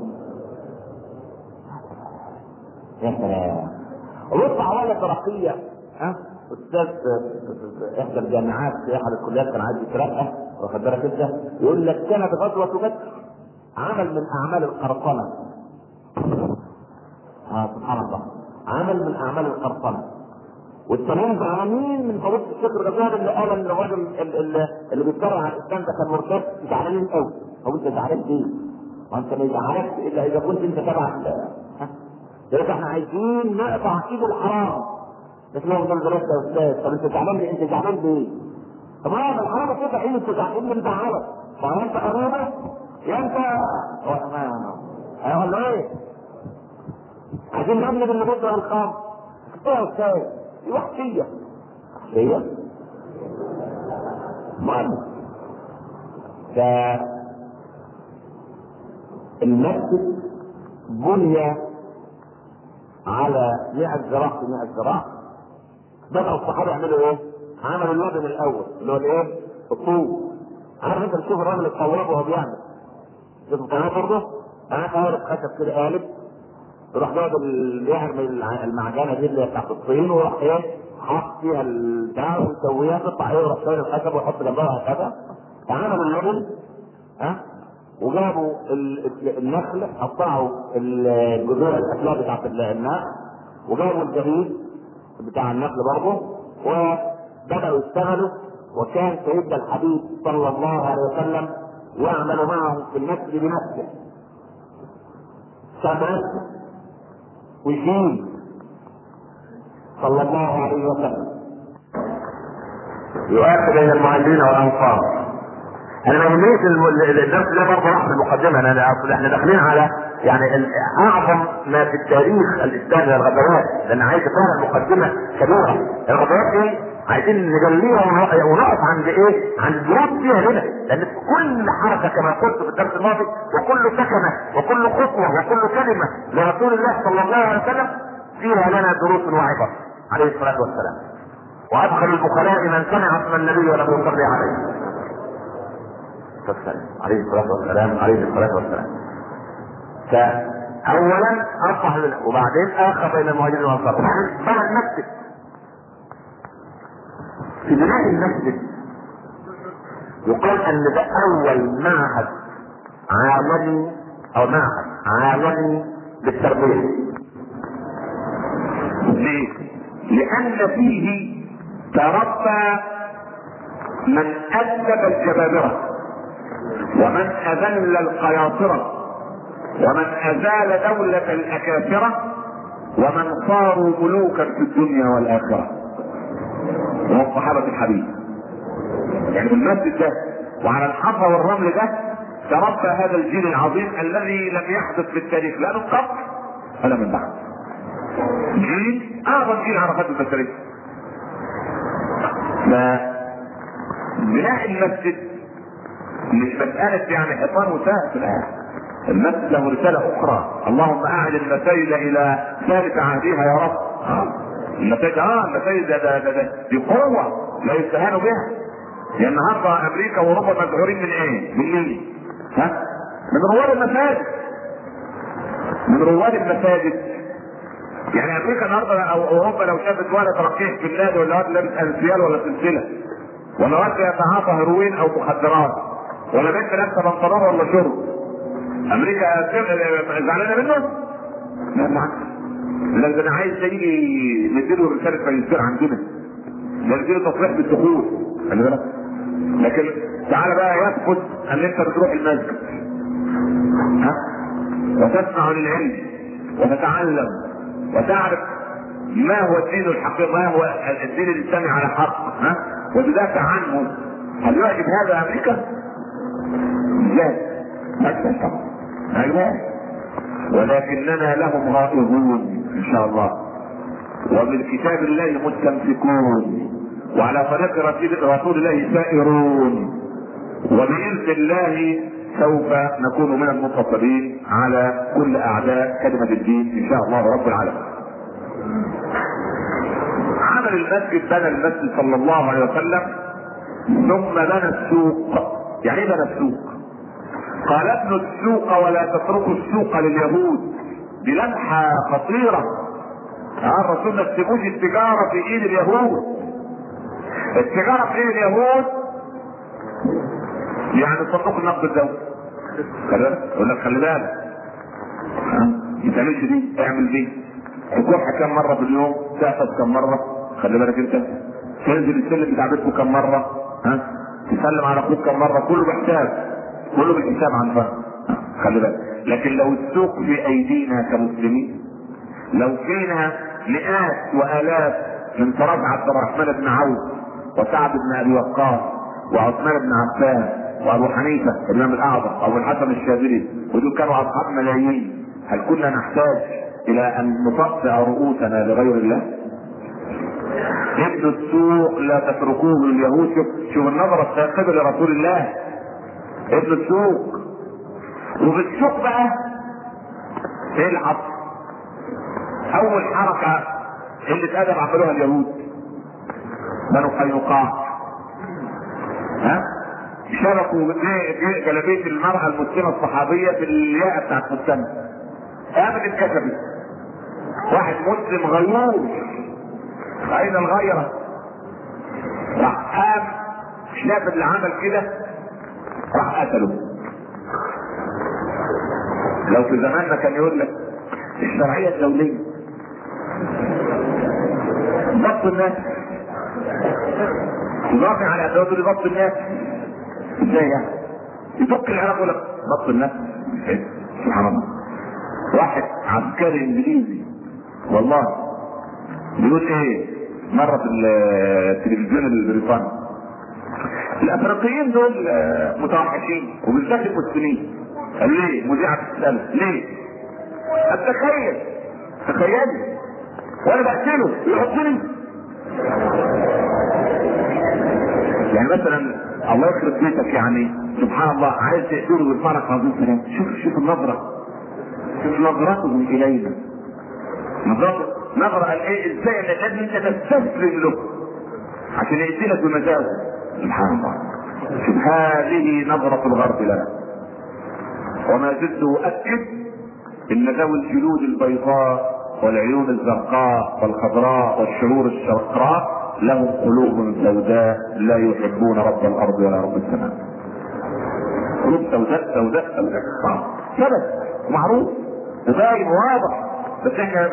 يا سلام. ويطلع ولد رقيه استاذ احدى الجامعات في احد الكليات كان عايز يترقى واخد بالك انت يقول لك كانت غزوه بدر عمل من اعمال القرصنه. سبحان الله عمل من اعمال القرصنه. والتمام زعلانين من فضيله الشيخ الغزالي اللي قال ان الراجل اللي بيتكرر على الاسلام ده كان مرتد زعلانين قوي. هو انت زعلان ليه؟ وانت ما زعلانش الا اذا كنت انت تبع لذلك احنا عايزين نقطع ايد الحرام. بس لو ده دراسه يا استاذ طب انت زعلان ليه؟ انت زعلان ليه؟ طب ما الحرام كده حين انت زعلان انت عارف فانت قريبه يا انت ولا ايه؟ عايزين نقلب اللي بيضرب الخام ايه يا استاذ؟ دي وحشيه معنى فالمسجد بني على 100 ذراع في 100 ذراع. بدأوا الصحابة يعملوا ايه؟ عملوا اللبن الاول اللي هو الايه؟ الطوب. عارف انت بتشوف الراجل الطواب وهو بيعمل شوف الطواب برضه انا قالب خشب كده قالب يروح جايب يعمل المعجنه دي اللي بتاعت الطين ويروح ايه؟ حط فيها البتاع ويسويها تطلع ايه ويروح شايل الخشب ويحط جنبها هكذا. فعملوا اللبن وجابوا النخل قطعوا الجذور الاكلات بتاعت النخل وجابوا الجريد بتاع النخل برضه وبداوا يشتغلوا. وكان سيدنا الحبيب صلى الله عليه وسلم يعمل معهم في المسجد بنفسه سمع ويشيل صلى الله عليه وسلم يؤثر بين المهاجرين والانصار. انا ما يهمنيش الدرس ده برضه راح في المقدمه احنا داخلين على يعني اعظم ما في التاريخ الاسلامي الغزوات لان عايز فعلا مقدمه كبيره. الغزوات دي عايزين نجليها ونقف عند ايه؟ عند الدروس فيها هنا لان كل حركه كما قلت في الدرس الماضي وكل سكنه وكل خطوه وكل كلمه لرسول الله صلى الله عليه وسلم فيها لنا دروس وعبر عليه الصلاه والسلام. وادخل البخلاء من سمع اسم النبي ولم يصلي عليه عليه الصلاه والسلام عليه الصلاه والسلام. فاولا اصبح وبعدين اخر بين المهاجرين والانصار وبعدين بنى المسجد. في بناء المسجد يقال ان ده اول معهد عالمي او معهد عالمي للتربيه. ليه؟ لان فيه تربى من أدب الجبابرة ومن أذل القياصرة ومن أزال دولة الأكاثرة ومن صاروا ملوكا في الدنيا والآخرة وهم صحابة الحبيب. يعني المسجد ده وعلى الحصى والرمل ده تربى هذا الجيل العظيم الذي لم يحدث في التاريخ لا من قبل ولا من بعد. جيل اعظم جيل على خط البشريه. بناء المسجد مش مسألة يعني حيطان وسقف، لا، المسجد له رسالة أخرى. اللهم أعد المساجد إلى ثالث عهدها يا رب. المساجد المساجد ده دي قوة لا يستهان بها. يعني النهارده أمريكا وأوروبا مذعورين من إيه؟ من مين؟ من رواد المساجد. من رواد المساجد. يعني أمريكا النهارده أو أوروبا لو شافت ولد رقيق في النادي ولا ولد لابس أنسيال ولا سلسلة ولا ولد يتعاطى هيروين أو مخدرات ولا بنت لابسه بنطلون ولا شرب، امريكا زعلانه منه؟ لا بالعكس، انا عايز يجي نديله رساله ماجستير عندنا، نديله تصريح بالدخول، خلي بالك. لكن تعالى بقى يثبت ان انت بتروح المسجد وتسمع للعلم وتتعلم وتعرف ما هو الدين الحقيقي، ما هو الدين الاسلامي على حق، وتدافع عنه. هل يعجب هذا امريكا؟ لا، ولكننا لهم غائظون ان شاء الله، وبالكتاب الله مستمسكون، وعلى طريق رسول الله سائرون، وبإذن الله سوف نكون من المنتصرين على كل اعداء كلمة الدين ان شاء الله رب العالمين. عمل المسجد، بنى المسجد صلى الله عليه وسلم، ثم بنى السوق. يعني ايه بنى السوق؟ قال ابنوا السوق ولا تتركوا السوق لليهود. دي لمحة خطيرة. الرسول ما تسيبوش التجارة في ايد اليهود. التجارة في ايد اليهود يعني صندوق النقد الدولي. يقول لك خلي بالك ما تعملش دي، اعمل دي. تكح كم مرة في اليوم، تحفظ كم مرة، خلي بالك انت تنزل السلم بتاع بيتكم كم مرة، تسلم على اخوك كم مرة، كله بحساب، كله بالحساب عن فرق، خلي بالك. لكن لو السوق في ايدينا كمسلمين، لو فينا مئات والاف من طرف عبد الرحمن بن عوف وسعد بن ابي وقاص وعثمان بن عفان وابو حنيفه الامام الاعظم وابو الحسن الشاذلي، ودول كانوا اصحاب ملايين، هل كنا نحتاج الى ان نطأطئ رؤوسنا لغير الله؟ ابن السوق لا تتركوه لليهود. شوف النظرة الثاقبة لرسول الله، ابن السوق. وفي السوق بقى ايه اللي حصل؟ اول حركة اللي اتأدب عملوها اليهود بنو قينقاع، شبكوا جلابية المرأة المسلمة الصحابية في الياقة بتاعت فستانها، قامت اتكتبت. واحد مسلم غيور، اين الغيرة؟ راح قام شاف اللي عمل كده راح قتله. لو في زماننا كان يقول لك الشرعية الدولية ضبط الناس، يضافع على ادوات ضبط الناس. ازاي يعني؟ يدق العراق يقول لك ضبط الناس. سبحان الله. واحد عسكري انجليزي والله بيقول ايه مرة في التلفزيون البريطاني، الافريقيين دول متوحشين وبالذات المسلمين. قال ليه؟ مذيعة بتسأله ليه؟ تخيلي وانا بقتله يحطني. يعني مثلا الله يخرب بيتك، يعني سبحان الله عايز تقتله بالفرق عظيم سلام. شوف النظرة، شوف نظرتهم الينا، نظرة قال ايه؟ ازاي ان لازم انت تستسلم له عشان يقتلك بمزاجه. سبحان الله. شوف هذه نظرة الغرب لنا. وما زلت اؤكد ان ذوي الجلود البيضاء والعيون الزرقاء والخضراء والشعور الشرقاء لهم قلوب سوداء لا يحبون رب الارض ولا رب السماء. قلوب سوداء ثبت ومعروف وباين وواضح، بس احنا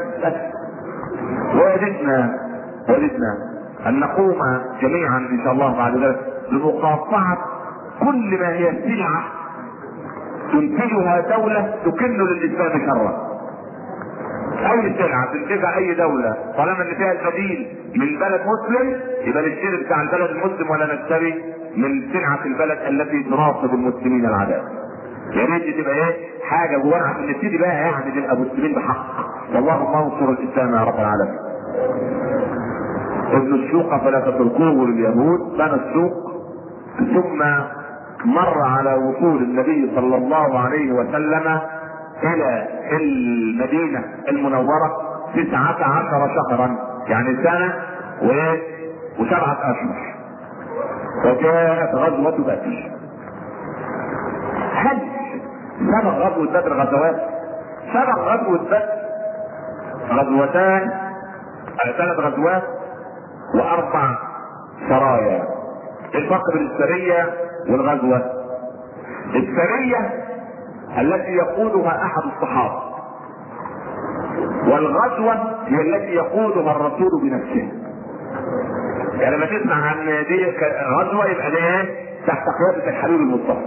وجدنا ان نقوم جميعا ان شاء الله بعد ذلك بمقاطعة كل ما هي سلعة تنتجها دولة تكن للإسلام شرا. اي سلعة تنتجها اي دولة طالما ان فيها البديل من بلد مسلم يبقى نشتري بتاع البلد المسلم ولا نشتري من سلعة البلد التي تناصب المسلمين العداء. يا ريت تبقى ايه حاجة جوانا عشان نبتدي بقى يعني نبقى مسلمين بحق، اللهم انصر الاسلام يا رب العالمين. ابن السوق فلا تتركوه لليهود، بنى السوق، ثم مر على وصول النبي صلى الله عليه وسلم الى المدينة المنورة 19 شهرا، يعني سنة و7 اشهر، وجاءت غزوة بدر. هل سبق غزوة بدر غزوات؟ سبق غزوة بدر غزوتان، 3 غزوات و4 سرايا. الفرق بين السرية والغزوة: السرية التي يقودها احد الصحابة، والغزوة هي التي يقودها الرسول بنفسه. يعني لما تسمع عن دي غزوة يبقى ده تحت قيادة الحبيب المصطفى.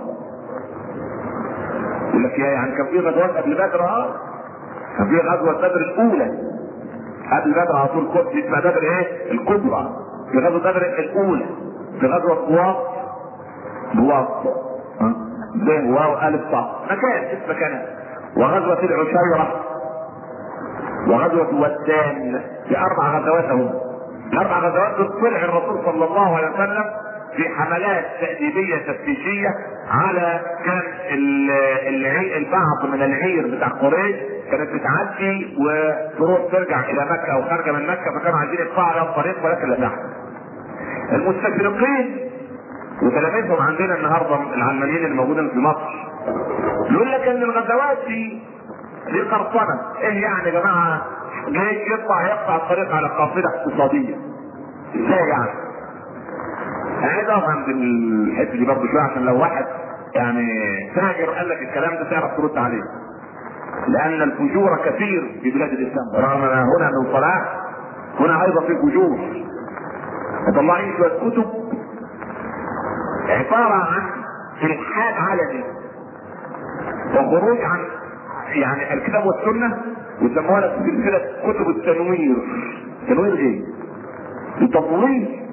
يقول لك يعني كان في غزوات قبل بدر، كان في غزوة بدر الأولى قبل بدر على طول، كنت اسمها بدر ايه؟ الكبرى. في غزوة بدر الأولى، في غزوة بواط ب واو ألف صاد مكان اسم مكانها، وغزوة العشيرة، وغزوة ودان. في 4 غزوات اهو. ال4 غزوات دول طلع الرسول صلى الله عليه وسلم في حملات تأديبية تفتيشية على كان البعض من العير بتاع قريش كانت بتعدي وتروح ترجع الى مكة او خارجة من مكة، فكانوا عايزين يقطعوا على الطريق ولكن لا تحت. المستشرقين وتلاميذهم عندنا النهارده العلمانيين الموجودين في مصر يقول لك ان الغزوات دي قرصنة. ايه يعني يا جماعة؟ جيش يقطع الطريق على قافلة اقتصادية، ازاي يعني؟ عايز اقف عند الحته دي برضه شويه، عشان لو واحد يعني تاجر قال لك الكلام ده تعرف ترد عليه، لان الفجور كثير في بلاد الاسلام. رغم هنا من صلاح، هنا ايضا في فجور. مطلعين شويه كتب عباره عن الحاد علني وخروج عن يعني الكتاب والسنه، ويسموها لك سلسله كتب التنوير. تنوير ايه؟ التنوير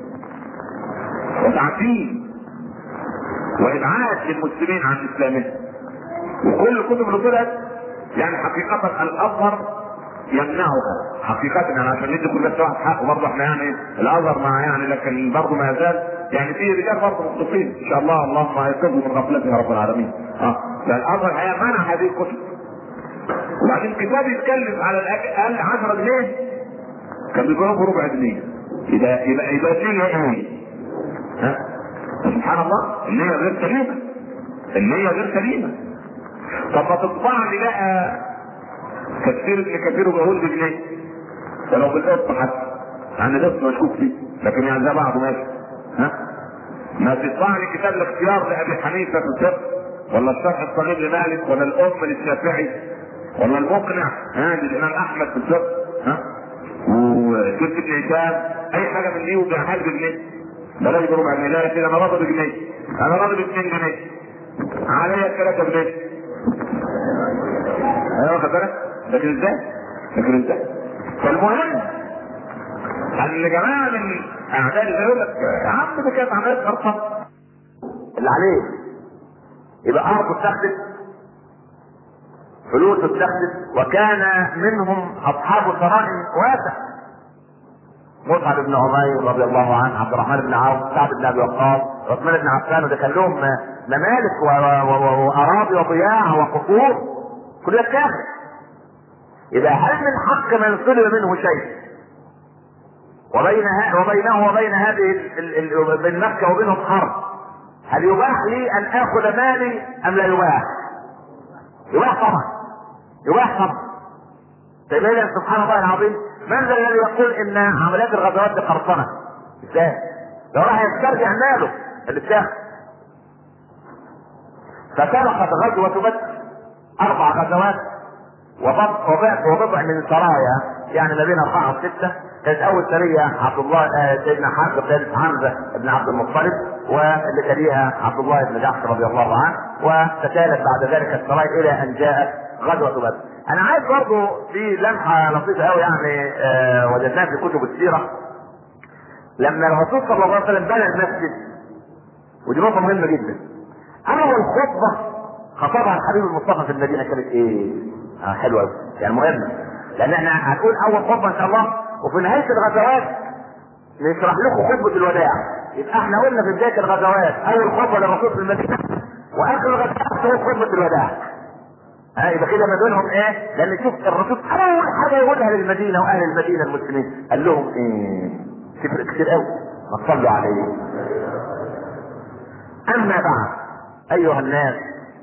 وتعديل وابعاد للمسلمين عن اسلامهم. وكل الكتب اللي طلعت يعني حقيقة الازهر يمنعها حقيقة، يعني عشان ندي كل الناس واحد حقه برضه. احنا يعني الازهر مع يعني، لكن برضه ما يزال يعني في رجال برضه مخلصين ان شاء الله، اللهم يكفوا من غفلتهم يا رب العالمين. فالازهر الحقيقة منع هذه الكتب. وبعدين كتاب يتكلف على الاقل 10 جنيه كان بيبيعوه بربع جنيه. يبقى النية ايه؟ سبحان الله، النية غير سليمة، النية غير سليمة. طب ما تطبع لي بقى تفسير ابن كثير وبقول بجنيه ولو بالقسط حتى، يعني لسه مشكوك فيه لكن يعني زي بعضه ماشي. ما تطبع لي كتاب الاختيار لابي حنيفه في الفقه، ولا الشرح الصغير لمالك، ولا الام للشافعي، ولا المقنع للامام احمد في الفقه، وسيره ابن هشام، اي حاجه من دي وبيعها لي بجنيه. بلاش بربع جنيه، لا كده انا راضي بجنيه، انا راضي ب2 جنيه، عليا 3 جنيه. ايوه واخد بالك؟ لكن ازاي؟ فالمهم ان جماعه من اعداء يقول لك يا عم دي كانت عمليه خرطه اللي عليه، يبقى ارضه اتخذت، فلوسه اتخذت، وكان منهم اصحاب ثراء واسع. مصعب بن عمير رضي الله عنه، عبد الرحمن بن عوف، سعد بن ابي وقاص، عثمان بن عفان، وده كان لهم ممالك واراضي وضياع وقصور، كل ده اتاخد. يبقى هل من حق من سلب منه شيء وبينه وبين هذه بين مكه وبينهم حرب، هل يباح لي ان اخذ مالي ام لا يباح؟ يباح طبعا، يباح طبعا. طيب اذا سبحان الله العظيم، من ذا الذي يقول ان عمليات الغزوات دي قرصنه؟ ازاي؟ لو راح يسترجع ماله اللي اتاخد. فسبقت غزوه بدر 4 غزوات وبضع من سرايا، يعني ما بين 4 و6. كانت اول سريه عبد الله سيدنا حمزه بن عبد المطلب، واللي تليها عبد الله بن جعفر رضي الله عنه، وتتالت بعد ذلك السرايا الى ان جاءت غزوه بدر. انا عايز برضه في لمحه لطيفه قوي يعني وجدناها في كتب السيره. لما الرسول صلى الله عليه وسلم بنى المسجد، ودي نقطه مهمه جدا، اول خطبه خطبها الحبيب المصطفى في المدينه كانت ايه؟ حلوه قوي يعني مهمه. لان احنا هنقول اول خطبه ان شاء الله، وفي نهايه الغزوات نشرح لكم خطبه الوداع. يبقى احنا قلنا في بدايه الغزوات اول خطبه للرسول في المدينه، واخر الغزوات هو خطبه الوداع. يبقى كده ما بينهم ايه؟ لان شوف الرسول اول حاجه يقولها للمدينه واهل المدينه المسلمين قال لهم ايه؟ تفرق كتير قوي، ما تصلوا عليه. اما بعد ايها الناس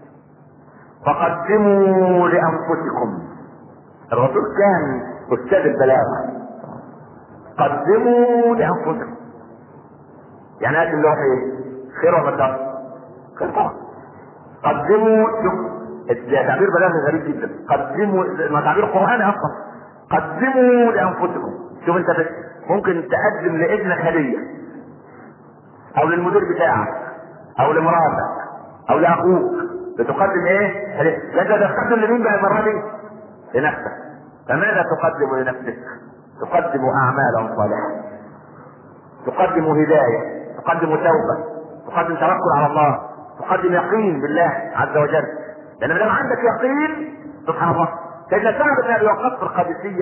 فقدموا لانفسكم. الرسول كان استاذ البلاغه. قدموا لانفسكم يعني هذا اللي هو ايه؟ خير ولا شر؟ خير طبعا. قدموا، ده تعبير بلاغي غريب جدا. قدموا، ما تعبير قرآني اصلا. قدموا لانفسكم. شوف انت ممكن تقدم لابنك هديه، او للمدير بتاعك، او لمراتك، او لاخوك. بتقدم ايه؟ لا تقدم لمين بقى المره دي؟ لنفسك. فماذا تقدم لنفسك؟ تقدم اعمالا صالحه، تقدم هدايه، تقدم توبه، تقدم توكل على الله، تقدم يقين بالله عز وجل. لان ما دام عندك يقين سبحان الله. سيدنا سعد بن ابي وقاص في القادسيه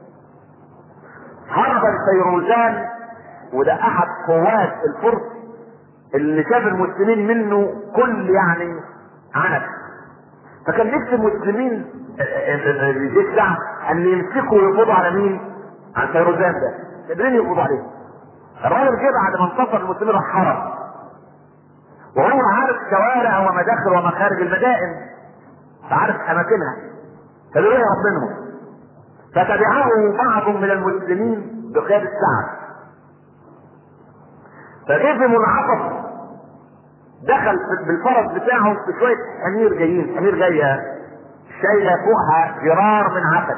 هرب الفيروزان، وده احد قوات الفرس اللي شاف المسلمين منه كل يعني عنف. فكان نفس المسلمين الجيش ده ان يمسكوا ويقبضوا على مين؟ على الفيروزان ده. قادرين يقبضوا عليه. الراجل جه بعد ما انتصر المسلمين راح حرب، وهو عارف شوارع ومداخل ومخارج المدائن، عارف اماكنها، فبيقول يهرب منهم. فتبعه بعض من المسلمين بقيادة سعد. فجه في منعطف دخل بالفرس بتاعه في شويه حمير جايين، حمير جايه شايله فوقها جرار من عسل.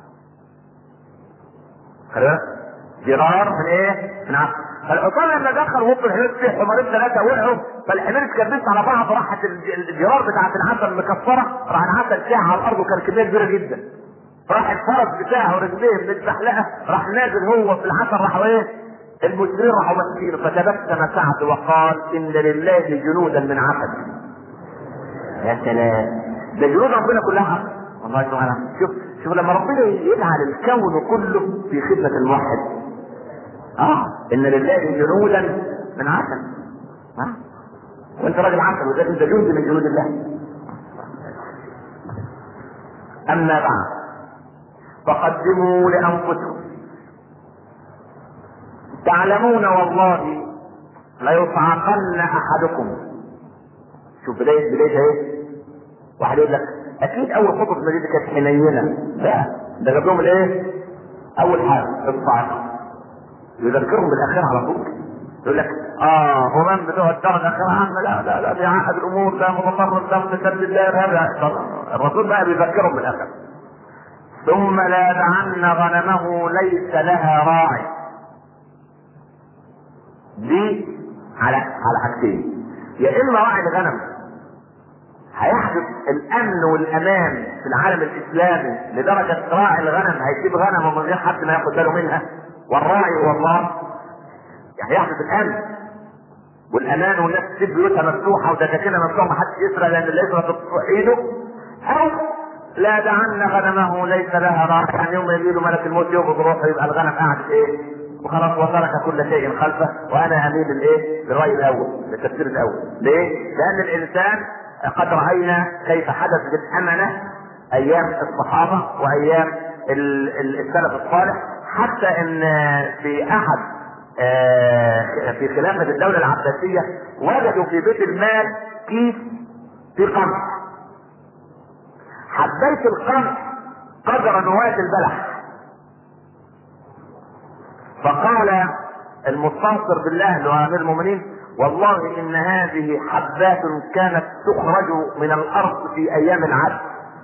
خلاص جرار من ايه؟ من عسل. فالحصان لما دخل وقف الحمير فيه حمارين ثلاثه وقعوا، فالحمير اتكبست على بعض، راحت الجرار بتاعت العسل مكسره، راح العسل شاع على الارض وكان كميه كبيره جدا. راح الفرس بتاعه رجليه متزحلقه، راح نازل هو في العسل، راحوا ايه؟ المسلمين راحوا مسكين. فتبسم سعد وقال ان لله جنودا من عسل. يا سلام، ده جنود ربنا كلها عسل والله سبحانه. شوف لما ربنا يجعل الكون كله في خدمة الموحد. ان لله جنودا من عسل. وانت راجل عسل، وده انت جند من جنود الله. اما بعد فقدموا لانفسكم. تعلمون والله ليصعقن احدكم. شوف بداية ايه؟ واحد يقول لك اكيد اول خطوة المدينة كانت حنينة. لا، ده جاب لهم الايه؟ اول حاجة الصعق. يذكرهم بالاخير على طول. يقول لك هم بتوع الدار الاخير لا بيعقد الامور، ده متطرف، ده متشدد، هذا الرسول بقى بيذكرهم بالاخير. ثم لا يدعن غنمه ليس لها راعي. دي على حاجتين. يا اما راعي الغنم هيحدث الامن والامان في العالم الاسلامي لدرجه راعي الغنم هيسيب غنمه من غير حد ما ياخد باله منها، والراعي هو الله. يعني يحدث الامن والامان، والناس تسيب بيوتها مفتوحه ودكاكينها مفتوحه، ما حدش يسرق لان اللي يسرق تطفح ايده. او لا دعن غنمه ليس لها راعي، يعني يوم يجي له ملك الموت يقبض روحه يبقى الغنم قاعد ايه؟ وخلاص، وترك كل شيء خلفه. وانا اميل للايه؟ للراي الاول، للتفسير الاول. ليه؟ لان الانسان قد راينا كيف حدث بالامنه ايام الصحابه وايام السلف الصالح، حتى ان في احد في خلافه الدوله العباسيه وجدوا في بيت المال كيس في قمح. حبيت القمح قدر نواة البلح. فقال المستنصر بالله لامير المؤمنين والله ان هذه حبات كانت تخرج من الارض في ايام العدل.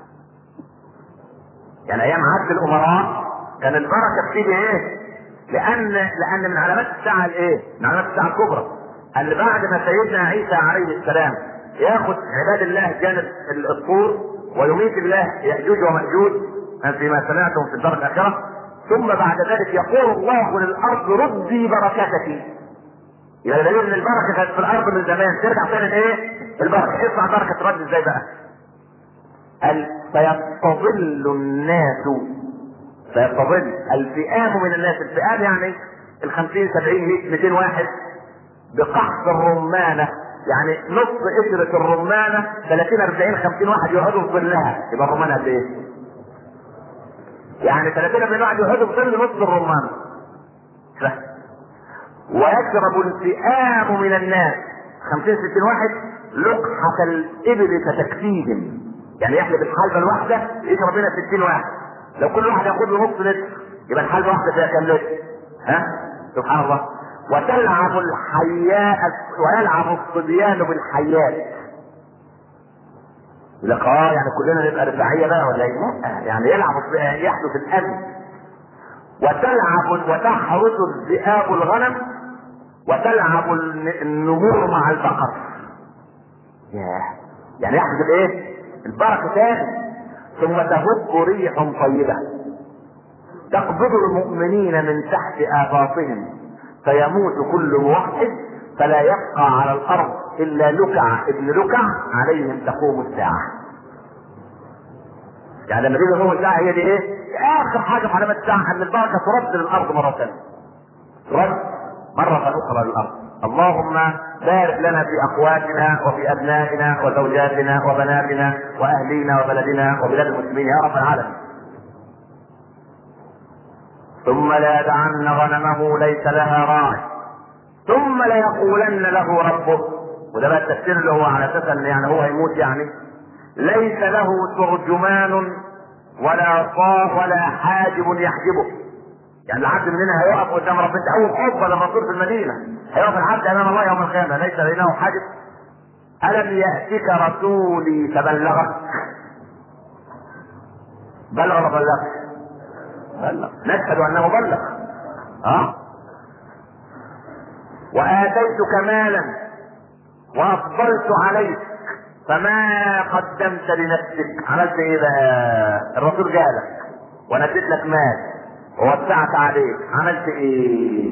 يعني ايام عدل الامراء كان البركه بتيجي ايه؟ لان من علامات الساعه الايه؟ من علامات الساعه الكبرى ان بعد ما سيدنا عيسى عليه السلام ياخذ عباد الله جانب الطور ويميت الله ياجوج وماجوج فيما سمعتم في الدار الاخره، ثم بعد ذلك يقول الله للارض ردي بركتك. يبقى دليل ان البركه كانت في الارض من زمان، ترجع تاني ايه؟ البركه. اسمع البركه ترد ازاي بقى؟ قال فيستظل الناس فيستظل الفئام من الناس، الفئام يعني 50 70 100 200 واحد بقحط الرمانه، يعني نص قشره الرمانه 30 40 50 واحد يقعدوا في ظلها، يبقى الرمانه قد ايه؟ يعني 30 40 واحد يقعدوا في ظل نص الرمانه. ويشرب الفئام من الناس 50 60 واحد لقحة الإبل كتكفيهم، يعني يحلب الحلبة الواحدة يشرب منها 60 واحد، لو كل واحد ياخد له نص لتر يبقى الحلبة واحدة فيها كام لتر؟ ها؟ سبحان الله. وتلعب الحياء ويلعب الصبيان بالحيات. يقول لك يعني كلنا نبقى رفاعية بقى ولا ايه؟ يعني يلعب يحدث الأذى. وتحرس الذئاب الغنم وتلعب النمور مع البقر. يعني يحدث ايه؟ البركة تاني. ثم تهب ريح طيبة تقبض المؤمنين من تحت آفاقهم فيموت كل موحد فلا يبقى على الأرض إلا لكع ابن لكع عليهم تقوم الساعة. يعني لما تيجي تقوم الساعة هي دي ايه؟ آخر حاجة في علامات الساعة أن البركة ترد للأرض مرة ثانية. ترد مرة أخرى للأرض. اللهم بارك لنا في اخواتنا وفي ابنائنا وزوجاتنا وبناتنا واهلينا وبلدنا وبلاد المسلمين يا رب العالمين. ثم لا يدعن غنمه ليس لها راعي ثم ليقولن له ربه، وده بقى التفسير اللي هو على اساس ان يعني هو يموت، يعني ليس له ترجمان ولا صاغ ولا حاجب يحجبه. يعني العبد مننا هيقف قدام ربنا اول خطبه لما تصير في المدينه، هيقف العبد امام الله يوم القيامه ليس بينه حاجب. الم ياتك رسولي فبلغك؟ بلغ ولا بلغ؟ بلغ. نشهد انه بلغ. واتيتك مالا وافضلت عليك فما قدمت لنفسك. عملت ايه بقى؟ الرسول جالك وانا اديت لك مال ووسعت عليك، عملت ايه؟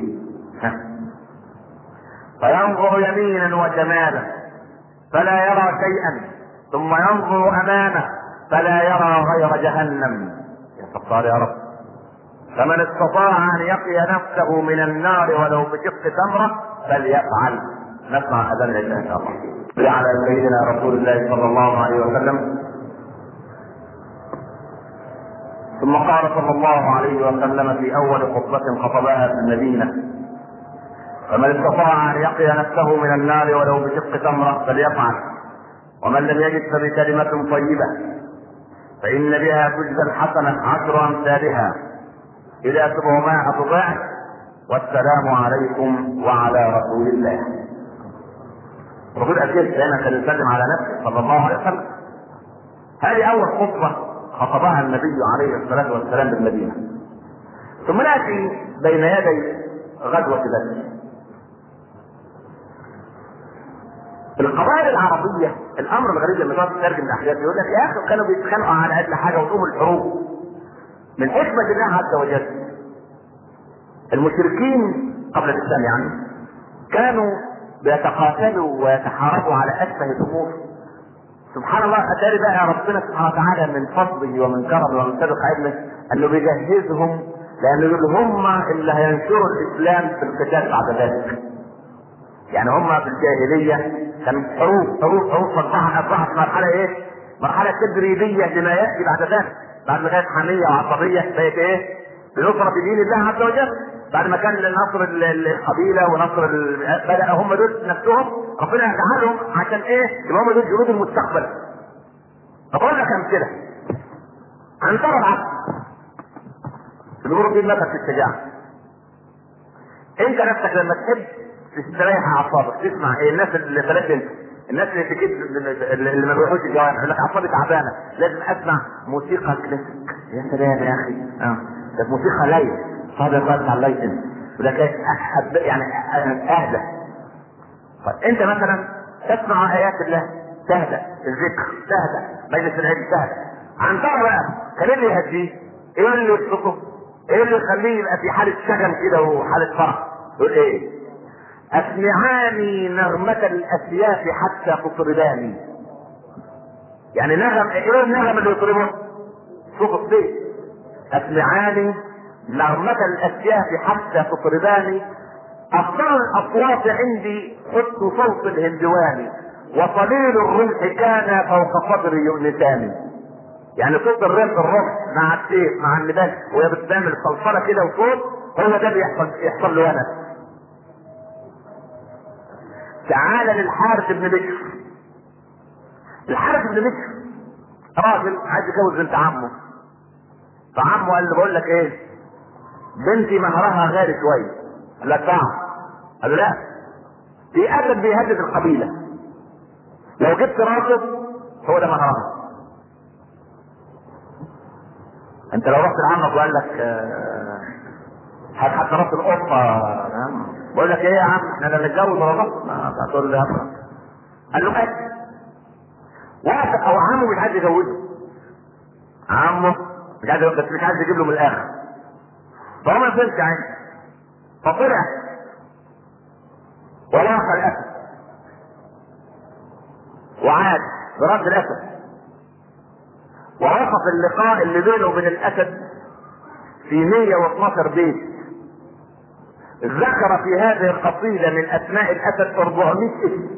فينظر يمينا وشمالا فلا يرى شيئا ثم ينظر امامه فلا يرى غير جهنم. يا ستار يا رب. فمن استطاع ان يقي نفسه من النار ولو بشق تمره فليفعل. نسمع اذان العشاء ان شاء الله. على سيدنا رسول الله صلى الله عليه وسلم. ثم قال صلى الله عليه وسلم في اول خطبة خطبها في المدينة: فمن استطاع ان يقي نفسه من النار ولو بشق تمرة فليفعل، ومن لم يجد فبكلمة طيبة فإن بها تجزى الحسنة 10 أمثالها إلى 700 ضعف، والسلام عليكم وعلى رسول الله. الرسول أكيد كان يسلم على نفسه صلى الله عليه وسلم. هذه أول خطبة خطبها النبي عليه الصلاة والسلام بالمدينة. ثم نأتي بين يدي غزوة بدر. في القبائل العربية الأمر الغريب لما تقعد تترجم الأحداث يقول لك يا أخي كانوا بيتخانقوا على أجل حاجة وتقوم الحروب. من حكمة الله عز وجل المشركين قبل الإسلام يعني كانوا بيتقاتلوا ويتحاربوا على أسفه الأمور. سبحان الله. أتاري بقى ربنا سبحانه وتعالى من فضله ومن كرمه ومن سابق علمه أنه بيجهزهم، لأنه هم اللي هينشروا الإسلام في القتال بعد ذلك. يعني هم في الجاهلية كانت حروب أصبحت مرحلة إيه؟ مرحلة تدريبية لما يأتي بعد ذلك. بعد ما كانت حمية وعصبية بقت إيه؟ بنصرة دين الله عز وجل. بعد ما كان نصر القبيلة ونصر بدأ هم دول نفسهم ربنا يجعلهم عشان إيه؟ يبقى هم دول جنود المستقبل. أقول لك أمثلة عن ترى العبد بنقول دي المثل في الشجاعة. أنت نفسك لما تحب تستريح اعصابك تسمع ايه؟ الناس اللي بلاش انت، الناس اللي تكيد اللي ما بيروحوش الجوامع يقول لك اعصابي تعبانه لازم اسمع موسيقى كلاسيك. يا سلام يا اخي. ده موسيقى ليل صادق خالص على الليل وده يعني اهدى. انت مثلا تسمع ايات الله تهدى، الذكر تهدى، مجلس العلم تهدى. عن ترى بقى كان اللي يهديه ايه اللي يبسطه؟ ايه اللي يخليه يبقى في حاله شغل كده وحاله فرح؟ يقول ايه؟ اسمعاني نغمة الاسياف حتى تطرباني. يعني نغم ايه النغم اللي يطربه؟ صوت الصيف. اسمعاني نغمة الاشياء حتى تطرباني، افضل الاصوات عندي حسن صوت الهندواني، وصليل الرمح كان فوق صدري يؤنساني. يعني صوت الرمح مع السيف مع النبال وهي بتعمل صلصله كده وصوت، هو ده يحصل له انا. تعال للحارث بن بكر. الحارث بن بكر راجل عايز يتجوز بنت عمه، فعمه قال له بقول لك ايه، بنتي مهرها غالي شويه. قال له ادفعه. قال له لا، في اسد بيهدد القبيله، لو جبت راسه هو ده مهرها. انت لو رحت لعمك وقال لك هات حتى راس القطه، بقول لك ايه يا عم احنا لا نتجوز ولا نخطب، هتقول له قال له هات. واحد او عمه مش عايز يجوزه، عمه مش عايز، بس مش عايز يجيب له من الاخر، فهو ما فهمش يعني، فطلع ولاقى الاسد وعاد براس الاسد، ووصف اللقاء اللي بينه وبين الاسد في 112 بيت. ذكر في هذه القصيدة من اسماء الاسد 400 اسم.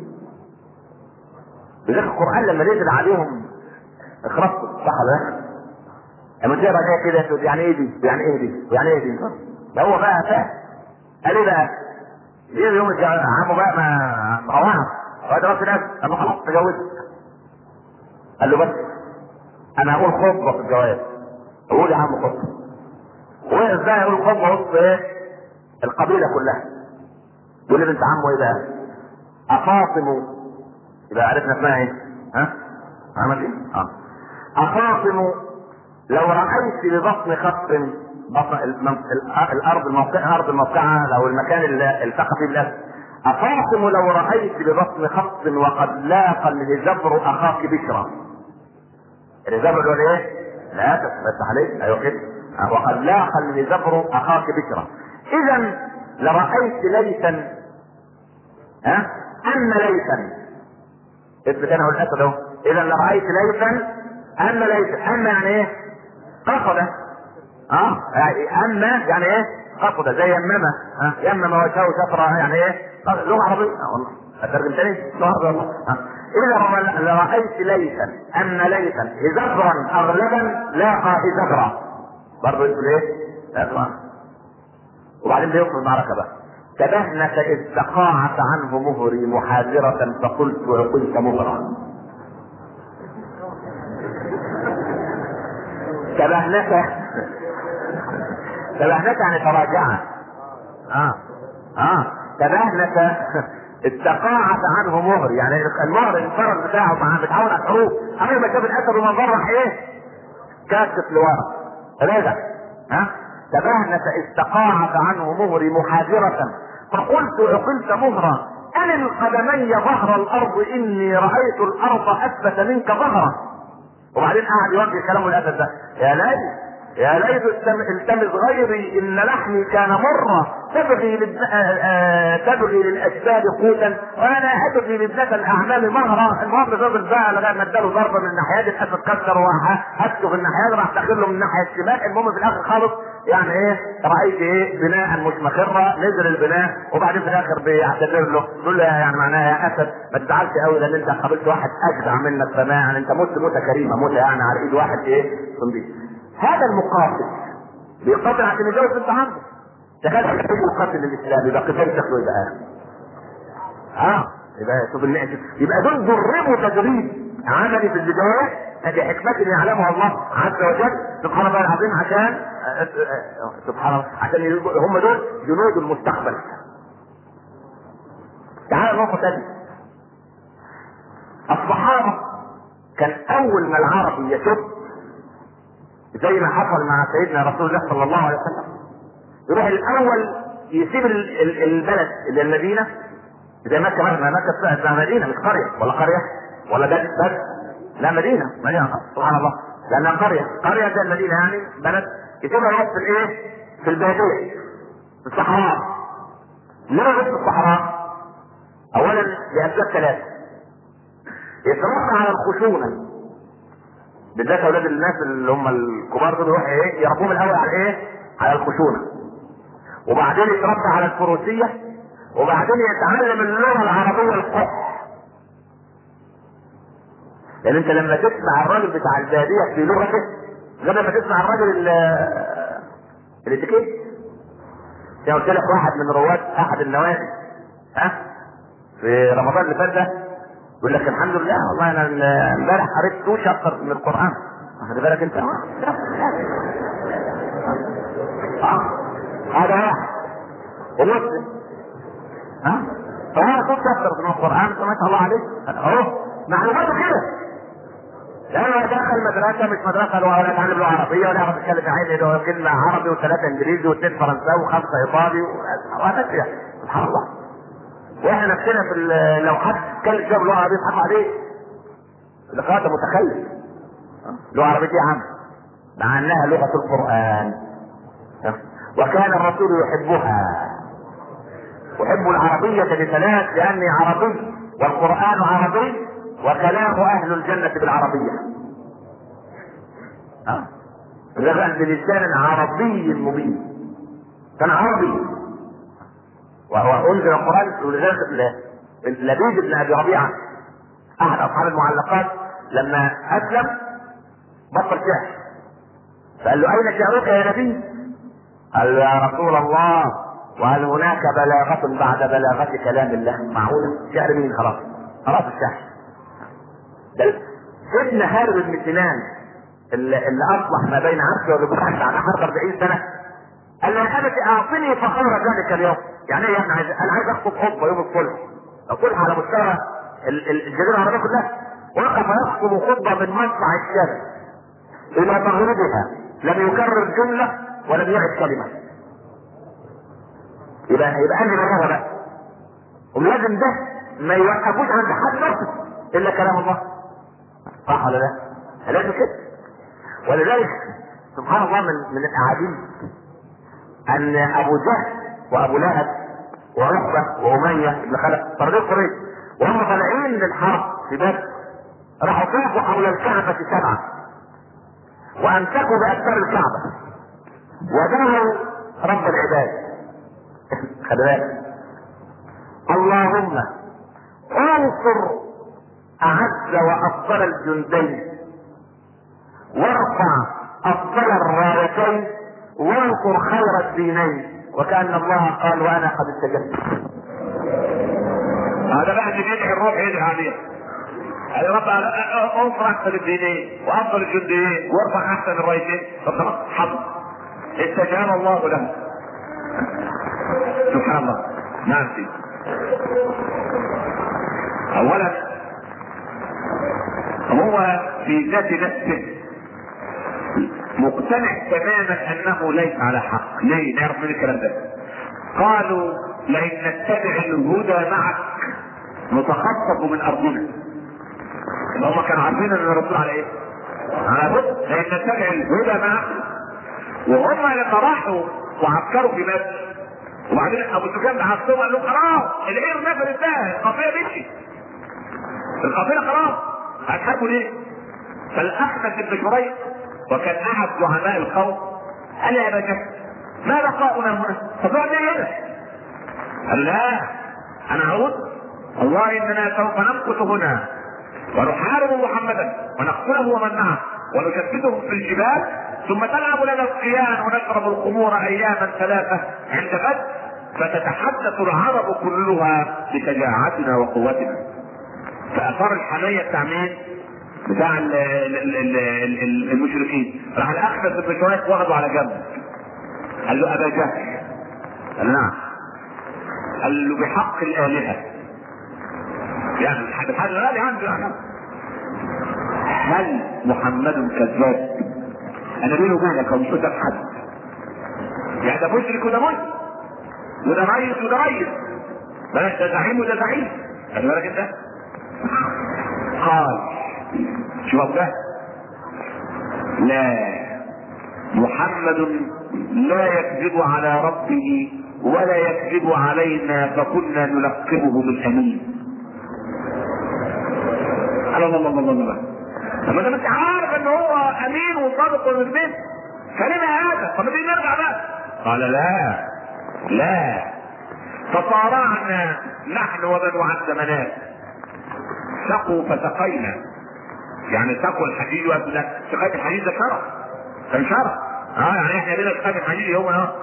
لذلك القرآن لما نزل عليهم اخرجوا صح ولا لا؟ لما تقرا الايه كده تقول يعني ايه دي؟ يعني ايه دي؟ يعني ايه دي؟ ده هو بقى فاهم. قال ايه بقى؟ ايه يوم عمه بقى ما هو وهذا راس الناس اما خلاص تجوزت. قال له بس انا هقول خطبه في الجواز. قول يا عم خطبه. هو ازاي يقول خطبه وسط ايه؟ القبيله كلها. يقول لبنت عمه ايه بقى؟ اخاصم، يبقى عرفنا اسمها ايه؟ ها؟ عمل ايه؟ اخاصم لو رأيت ببطن خط الارض الموقعة لو المكان اللي التقى فيه بالاسد، اخاصم لو رأيت ببطن خط وقد لاقى الهزبر اخاك بشرا. الهزبر ده ايه؟ لا بس عليك ايوه كده، وقد لاقى الهزبر اخاك بشرا. اذا لرأيت ليثا، ها؟ ان ليثا اثبت انا والاسد اهو. اذا لرأيت ليثا ان ليثا، اما يعني ايه؟ قصده. اما يعني ايه؟ قصده زي يممه، يمم وجهه سفره يعني ايه؟ لغه عربيه والله اترجم تاني لغه عربيه والله. اذا لرأيت ليثا ان ليثا هزبرا اغلبا لاقى هزبرا، برضه يقول ايه؟ وبعدين بيوصل المعركه بقى. تبهنك اذ تقاعس عنه مهري محاذرة فقلت وقلت مهرا. تبهنك يعني تراجع. تبهنك اذ تقاعس عنه مهر، يعني المهر الفرس بتاعه بتحاول على الحروب، اول ما شاف الاسد ومنظر راح ايه؟ كاسف لورا رجع. تبهنك اذ تقاعس عنه مهري محاذرة فقلت عقلت مهرا ألن قدمي ظهر الأرض إني رأيت الأرض أثبت منك ظهرا. وبعدين قعد يوجه كلامه الأسد ده، يا ليث يا ليث التمس غيري إن لحمي كان مرا تبغي للأجساد قوتا وأنا أبغي لابنة الأعمال مهرا. المهم فضل بقى لغاية ما اداله ضربة من الناحية دي، الأسد كسر وهته في الناحية دي راح داخل له من الناحية الشمال. المهم في الآخر خالص يعني ايه؟ رأيت ايه؟ بناء مش مخرة، نزل البناء وبعدين في الاخر بيعتذر له يقول له يعني معناها يا اسد ما تزعلش قوي لان انت قابلت واحد اجدع منك، فما يعني انت مت موته كريمه، موته يعني على ايد واحد ايه؟ صنديق. هذا المقاتل بيقاتل عشان يتجوز بنت عمه. تخيل المقاتل الاسلامي يبقى قتال شكله يبقى شوف يبقى دول دربوا تدريب عملي في البدايه، هذه حكمة يعلمها الله عز وجل سبحان الله العظيم، عشان سبحان الله عشان هم دول جنود المستقبل. تعال نقطة ثانية. الصحابة كان أول ما العرب يشد زي ما حصل مع سيدنا رسول الله صلى الله عليه وسلم، يروح الأول يسيب البلد اللي المدينة زي مكة مثلا، مكة اسمها مدينة مش قرية ولا قرية ولا بس لا مدينة سبحان الله، لأنها قرية زي المدينة يعني بلد، يسيبها يروح في الايه؟ في البادية في الصحراء. ليه يروح في الصحراء؟ أولا لأسباب ثلاثة. يتربى على الخشونة، بالذات اولاد الناس اللي هم الكبار دول يروحوا ايه يربوهم الاول على ايه؟ على الخشونه، وبعدين يتربى على الفروسيه، وبعدين يتعلم اللغه العربيه القح. لان انت لما تسمع الراجل بتاع الباديه في لغته غير لما تسمع الراجل الاتيكيت. زي ما قلت لك واحد من رواد احد النوادي في رمضان اللي فات ده يقول لك الحمد لله والله انا امبارح قريت 2 شابتر من القران. واخد بالك انت؟ هذا واحد ومسلم فهذا 2 شابتر من القران ما شاء الله عليه اهو معلوماته كده. لانه دخل مدرسه مش مدرسه ولا يتعلم لغه عربيه ولا يعرف يتكلم في عين كلمه عربي و3 انجليزي و2 فرنساوي و5 ايطالي وهكذا. سبحان الله. واحنا نفسنا في لو حد اتكلم شويه لغه عربيه يضحكوا عليه. لقاء ده متخلف. لغه عربيه يا عم مع انها لغه القران. وكان الرسول يحبها. احب العربيه ب3 لاني عربي والقران عربي وكلام اهل الجنة بالعربية. لغة بلسان عربي مبين. كان عربي. وهو انزل القرآن ولذلك لبيد بن ابي ربيعة احد اصحاب المعلقات لما اسلم بطل شعر. فقال له اين شعرك يا نبي؟ قال له يا رسول الله وهل هناك بلاغة بعد بلاغة كلام الله؟ معقولة؟ شعر مين؟ خلاص الشعر. ابن هارب بن سنان اللي اصلح ما بين عبده وبكرة على حرب 40 سنة قال له يا ابتي اعطني فخر ذلك اليوم. يعني ايه؟ انا عايز اخطب خطبه يوم الصلح. الصلح على مستوى الجزيره العربيه كلها. وقف يخطب خطبه من مطلع الشمس الى مغربها لم يكرر جمله ولم يعد كلمه. يبقى قال لي بلاغه بقى. ولازم ده ما يوقفوش عند حد نفسه الا كلام الله. صح ولا لا؟ لازم كده. ولذلك سبحان الله من الاعاجيب ان ابو جهل وابو لهب وعقبه واميه بن خلف طردوا قريش وهم طالعين للحرب في بدر راحوا طافوا حول الكعبه 7 وامسكوا باستار الكعبه ودعوا رب العباد. خلي بالك اللهم انصر اعز وافضل الجندين وارفع افضل الرايتين وانصر خير الدينين. وكأن الله قال وانا قد استجبت. هذا بقى اللي بيدعي الروح يدعي عليه. يا رب انصر احسن الدينين وافضل الجندين وارفع احسن الرايتين. فخلاص حظ استجاب الله له. سبحان الله. نعم سيدي. اولا هو في ذات نفسه مقتنع تماما انه ليس على حق. ليه؟ نعرف من الكلام ده. قالوا لئن نتبع الهدى معك نتخطف من ارضنا. هم كانوا عارفين ان الرسول على ايه؟ على هدى. لئن نتبع الهدى معك. وهم لما راحوا وعسكروا في بدر وبعدين ابو سفيان بعثهم قال له خلاص العير نفذت بقى القافله مشي. القافله خلاص هتحاربوا ليه؟ فالاحنف بن شريح وكان احد زعماء القوم قال يا ابا جهل ما بقاؤنا هنا؟ فقال لي هنا. قال لا انا اعود والله اننا سوف نمكث هنا ونحارب محمدا ونقتله ومن معه ونشتتهم في الجبال ثم تلعب لنا القيان ونشرب الخمور اياما 3 عند غد فتتحدث العرب كلها بشجاعتنا وقوتنا. فاثار الحميه بتاع مين؟ بتاع المشركين. راح الاخنس بن شريح واخده على جنب قال له ابا جهل. قال نعم. قال له بحق الالهه يعني بحق الالهه عنده هل محمد كذاب؟ انا بيني وبينك ومش قدام حد. يعني ده مشرك وده مشرك وده ريس وده ريس. بلاش ده زعيم وده زعيم. خلي بالك انت. قال شوف ده لا محمد لا يكذب على ربه ولا يكذب علينا فكنا نلقبه بالامين. الله الله الله الله. طب انت عارف ان هو امين وصادق ومثبت، فلما هذا؟ طب دي نرجع بقى. قال لا لا، فصارعنا نحن وبنو عبد مناف، سقوا فسقينا. يعني سقوا الحديد سقاية الحديد ده شرع، كان شرع. يعني احنا لنا سقاية الحديد يوم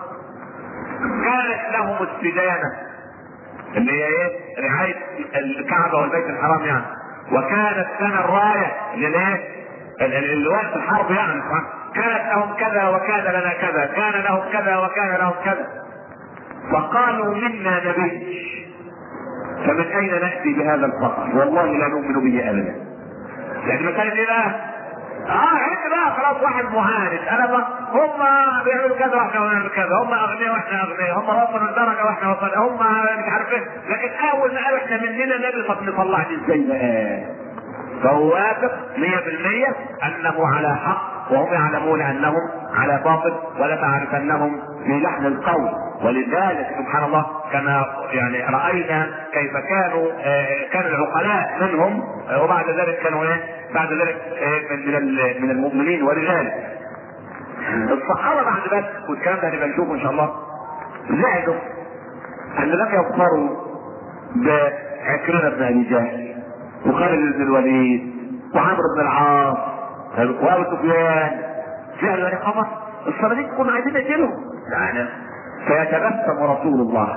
كانت لهم السدانة اللي هي ايه؟ رعاية الكعبة والبيت الحرام يعني. وكانت لنا الراية اللي وقت الحرب يعني. كانت لهم كذا وكان لنا كذا، كان لهم كذا وكان لهم كذا. فقالوا منا نبي، فمن اين نأتي بهذا الفقر؟ والله لا نؤمن به ابدا. يعني مسألة ايه بقى؟ انت بقى خلاص واحد معاند. انا بقى هم بيعملوا كذا واحنا بنعمل كذا، هم اغنياء واحنا اغنياء، هم وصلوا الدرجه واحنا وصلنا، هم مش عارف ايه. لكن اول ما قالوا احنا مننا نبي، طب نطلع دي ازاي بقى؟ فهو واثق 100% انه على حق، وهم يعلمون انهم على باطل، ولا تعرفنهم في لحن القول. ولذلك سبحان الله كما يعني راينا كيف كان العقلاء منهم، وبعد ذلك كانوا بعد ذلك من المؤمنين ورجال الصحابه بعد ذلك. والكلام ده هنبقى نشوفه ان شاء الله. زعلوا ان لم يظفروا بعكرمه بن ابي جهل وخالد بن الوليد وعمرو بن العاص وابو سفيان. زعلوا يا خبر الصناديق كنا عايزين نقتلهم يعني. فيتبسم رسول الله.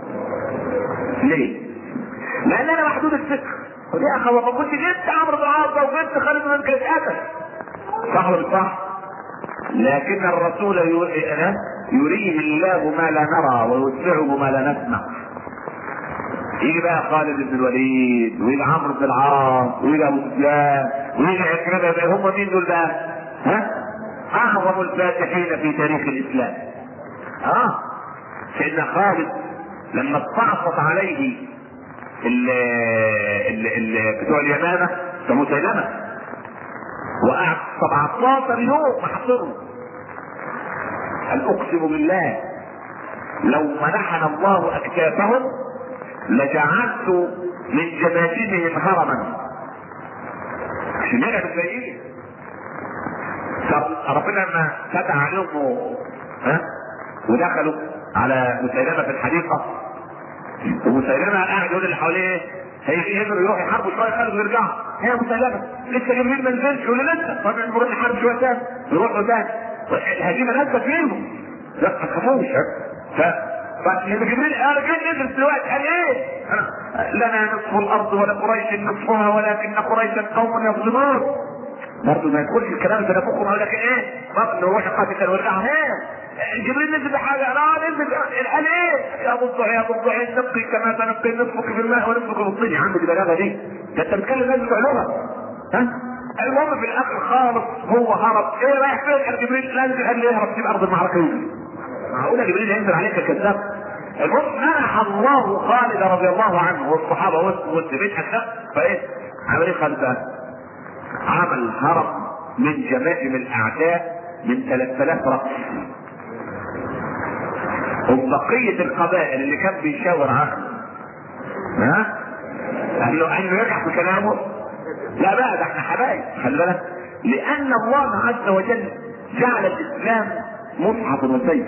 ليه؟ لان انا محدود الفكر. يا اخي ما كنت جبت عمرو بن العاص وجبت خالد بن كان اتقتل. صح ولا صح؟ لكن الرسول يريه الله ما لا نرى ويسمعه ما لا نسمع. يجي بقى خالد بن الوليد ويجي عمرو بن العاص ويجي ابو سفيان ويجي عكرمه. هم مين دول بقى؟ اعظم الفاتحين في تاريخ الاسلام. سيدنا خالد لما استعصت عليه بتوع اليمامه كمسيلمه وقعد 17 يوم محصرهم. قال اقسم بالله لو منحنا الله اكتافهم لجعلت من جماجمهم هرما. عشان يلعبوا زيين. ربنا لما فتح عليهم ودخلوا على مسيلمه في الحديقه، ومسيلمه قاعد يقول اللي حواليه هيقدروا يروحوا يحاربوا شويه خالد ويرجعوا. هي مسيلمه لسه جبريل ما نزلش يقول لسه، طب نروح نحارب شويه ثاني، يروحوا ثاني، الهزيمه نزلت منهم. لا ما تخافوش. فجبريل قال كيف ندرس دلوقتي؟ قال ايه؟ لنا نصف الارض ولا قريش نصفها ولكن قريشا قوم يظلمون. برضه ما يدخلش الكلام ده نفوقهم. اقول لك ايه؟ برضه نروح نقاتل ونرجع. جبريل نزل بحاجه، نزل قال ايه؟ يا ابو الضحى يا ابو الضحى نقي كما تنقي نصفك في الماء ونصفك في الطين. يا عم دي بلاغه دي، ده انت بتكلم ناس بتوع لغه. المهم في الاخر خالص هو هرب. ايه رايح فين؟ قال جبريل نزل. قال لي يهرب في ارض المعركه. معقوله جبريل ينزل عليك يا كذاب؟ المهم منح الله خالد رضي الله عنه والصحابه والتابعين حتى فايه؟ عمل ايه خالد بقى؟ عمل هرم من جماجم الاعداء من 3000 رأس. وبقية القبائل اللي كان بيشاور عنه قال له انه يرجع في كلامه. لا بقى ده احنا حبايب، خلي بالك، لان الله عز وجل جعل الاسلام مصحف وسيف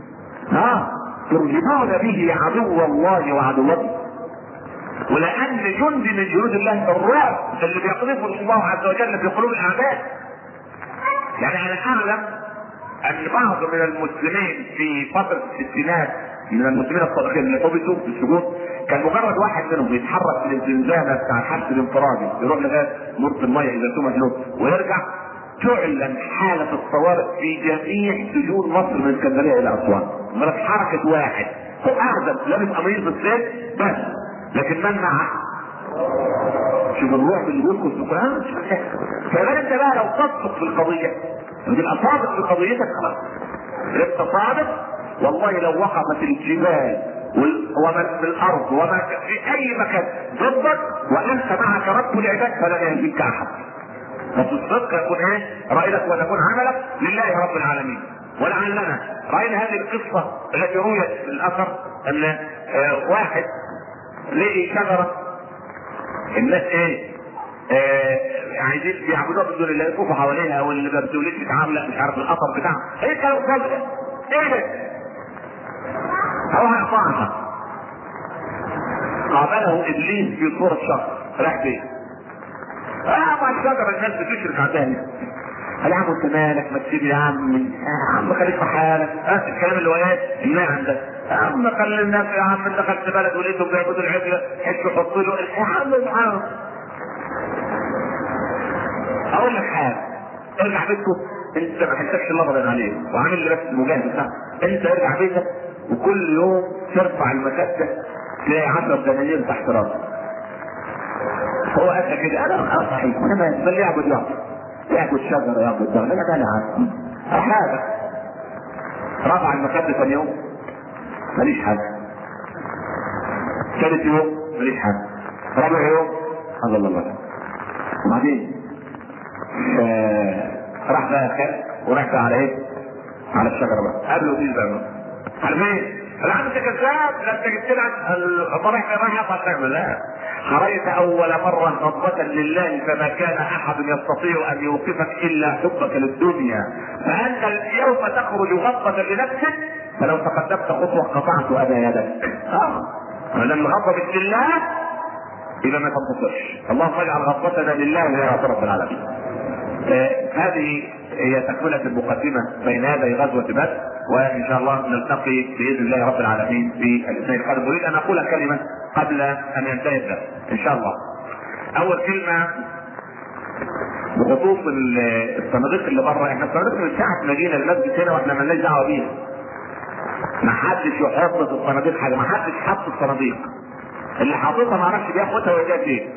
ترهبون به عدو الله وعدوكم. ولان جند من جنود الله الرعب اللي بيقذفه الله عز وجل في قلوب الاعداء. يعني انا اعلم ان بعض من المسلمين في فتره الستينات من المسلمين الصادقين اللي حبسوا في السجون كان مجرد واحد منهم يتحرك في الزنزانه بتاع الحبس الانفرادي يروح لغايه مرة الميه اذا سمح له ويرجع، تعلن حاله الطوارئ في جميع سجون مصر من اسكندريه الى اسوان. مرة حركه واحد هو اعزب لابس قميص بالسيف بس، لكن منع. شوف الروح اللي بيدخل في القران. فبالك انت بقى لو تصدق في القضيه وتبقى صادق في قضيتك خلاص انت صادق. والله لو وقفت الجبال ومن في الارض وما في اي مكان ضدك وانت معك رب العباد فلن يهزمك احد. فالصدق يكون رايك ونكون عملك لله رب العالمين. ولعلنا راينا هذه القصه التي رويت في الاثر ان واحد لقي شجره الناس عايزين بيعبدوها من دون الله يطوفوا حواليها، واللي ما بتولدش عامله مش عارف القطر بتاعها، ايه كانوا قصاد ده؟ ايه ده؟ هو هيقطعها. قابله ابليس في صوره شخص راح فين؟ مع الشجره الناس بتشرك عندها. قال يا عم انت مالك؟ ما تسيب يا عم خليك في حالك. الكلام اللي هو ايه؟ الناعم ده. يا عم خلي الناس، يا عم دخلت بلد ولقيتهم بيعبدوا العجله، حس يحط له يا عم سبحان. اقول لك حاجه، ارجع بيتكم، انت ما حسكش اللفظ عليه وعامل لي بس المجاهد بتاعك. انت ارجع بيتك وكل يوم ترفع المكتة تلاقي 10 دنانير تحت راسك. هو قال كده، انا صحيح انا ما اللي يعبد يعبد شجره يعبد دار، انا عارف حاجه. رفع المكتة ثاني يوم ماليش حاجه، ثالث يوم ماليش حاجه، رابع يوم الله الله الله. وبعدين راح بقى خد ورحت على ايه؟ على الشجره بقى قبله دي بقى على فين؟ لا انت كذاب، لا انت جبت لك طريق ما يقطع تعمل. لا، خرجت اول مره غضبة لله فما كان احد يستطيع ان يوقفك الا حبك للدنيا، فانت اليوم تخرج غضبة لنفسك، فلو تقدمت خطوه قطعت انا يدك. ما دام الغضبة لله اذا ما تنتصرش. اللهم اجعل غضبتنا لله يا رب العالمين. هذه هي تكملة المقدمة بين هذه غزوة بدر، وإن شاء الله نلتقي بإذن الله رب العالمين في الاثنين القادم. أريد أن أقول كلمة قبل أن ينتهي الدرس إن شاء الله. أول كلمة بخصوص الصناديق اللي بره. احنا الصناديق من ساعة ما جينا المسجد هنا واحنا مالناش دعوة بيها. ما حدش يحط في الصناديق حاجة، ما حدش حط الصناديق. اللي حاططها ما اعرفش بياخدها ويوديها فين.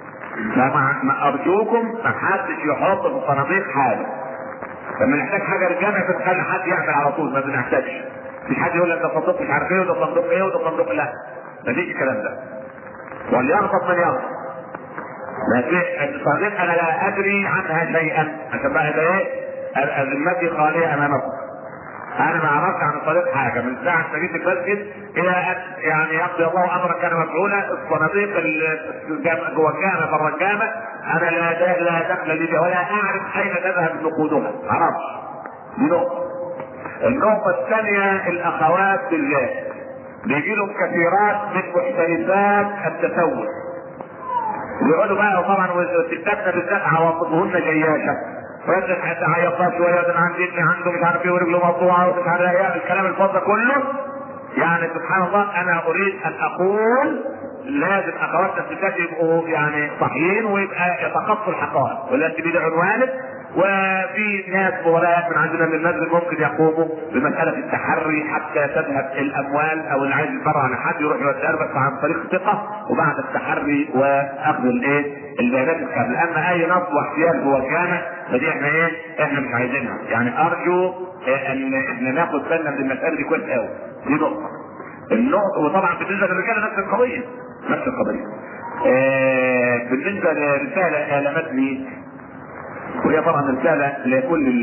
فما ارجوكم ما حدش يحط في الصناديق حاجه. لما نحتاج حاجه رجاله بنخلي حد يعمل على طول، ما بنحتاجش. مش حد يقول لك ده صندوق مش عارف ايه وده صندوق ايه وده صندوق، لا مفيش الكلام ده. وليغضب من يغضب. ما في الصناديق انا لا ادري عنها شيئا عشان بقى ده ايه؟ ذمتي خاليه امامكم. انا ما اعرفش عن الصناديق حاجه من ساعه ما جيت المسجد الى ان يعني يقضي الله امرا كان مفعولا. الصناديق اللي جوه الجامع بره الجامع انا لا دخل لي ولا اعرف اين تذهب نقودها، ما اعرفش. دي نقطه. النقطه الثانيه الاخوات بالله بيجي لهم كثيرات من محترفات التسول، ويقعدوا بقى طبعا والستات بالذات عواطفهن جياشه، ويبدأ حتى عيطات شويه ده انا عندي ابني عنده مش عارف ايه ورجله مقطوعه ومش عارف ايه الكلام الفاضي كله. يعني سبحان الله انا اريد ان اقول لازم اخواتنا الستات يبقوا يعني صحيين ويبقى يتخطوا الحقائق، ولا انت بدي عنوانك. وفي ناس مغريات من عندنا من المسجد ممكن يقوموا بمساله التحري حتى تذهب الاموال، او اللي عايز يتبرع عن حد يروح يوديها بس عن طريق ثقه وبعد التحري واخذ البيانات الكامله. اما اي نصب واحتيال جوه الجامع فدي احنا احنا مش عايزينها. يعني ارجو ان احنا ناخد بالنا من المساله دي كويس قوي. دي النقطه. وطبعا بالنسبه للرجاله نفس القضيه. بالنسبه لرساله لمتني، وهي طبعا رساله لكل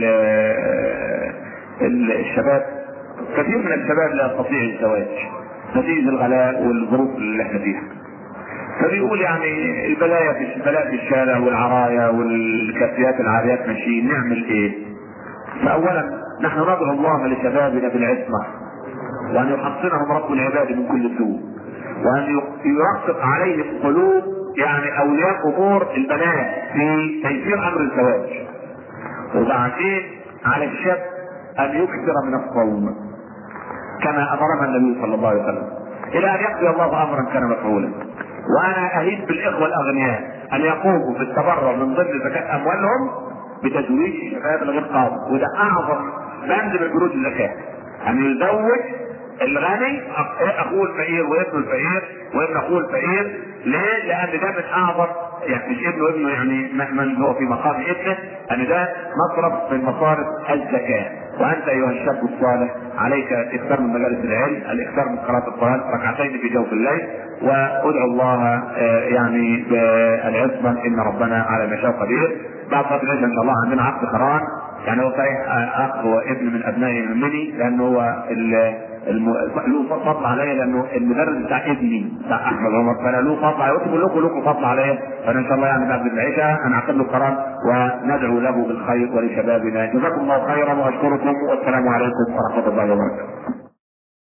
الشباب. كثير من الشباب لا يستطيع الزواج نتيجه الغلاء والظروف اللي احنا فيها. فبيقول يعني البلايا في الشارع والعرايا والكافيات العاريات ماشيين، نعمل ايه؟ فاولا نحن ندعو الله لشبابنا بالعصمه، وان يحصنهم رب العباد من كل سوء، وان يرقق عليهم قلوب يعني اولياء امور البنات في تيسير امر الزواج. وبعدين على الشاب ان يكثر من الصوم كما امرنا النبي صلى الله عليه وسلم الى ان يقضي الله امرا كان مفعولا. وانا اهيب بالاخوه الاغنياء ان يقوموا بالتبرع من ضمن زكاه اموالهم بتزويج الشباب الغير قادر، وده اعظم بند من بنود الزكاه، ان يزوج الغني اخوه الفقير وابنه الفقير وابن اخوه الفقير. ليه؟ لان ده من اعظم، يعني مش ابنه يعني من هو في مقام ابنه، ان ده مصرف من مصارف الزكاه. وانت ايها الشاب الصالح عليك الاكثار من مجالس العلم، الاكثار من قراءه القران ركعتين في جوف الليل، وادعو الله يعني بالعصمه ان ربنا على ما شاء قدير. بعد فتره ان شاء الله عندنا عقد قران، يعني هو صحيح اخ وابن من ابنائي مني، لانه هو له فضل عليا لانه المدرس بتاع ابني بتاع احمد عمر، فانا له فضل عليا، كلكم فضل عليا، فانا ان شاء الله يعني بعد العشاء انا اعقد له قرار وندعو له بالخير ولشبابنا. جزاكم الله خيرا واشكركم والسلام عليكم ورحمه الله وبركاته.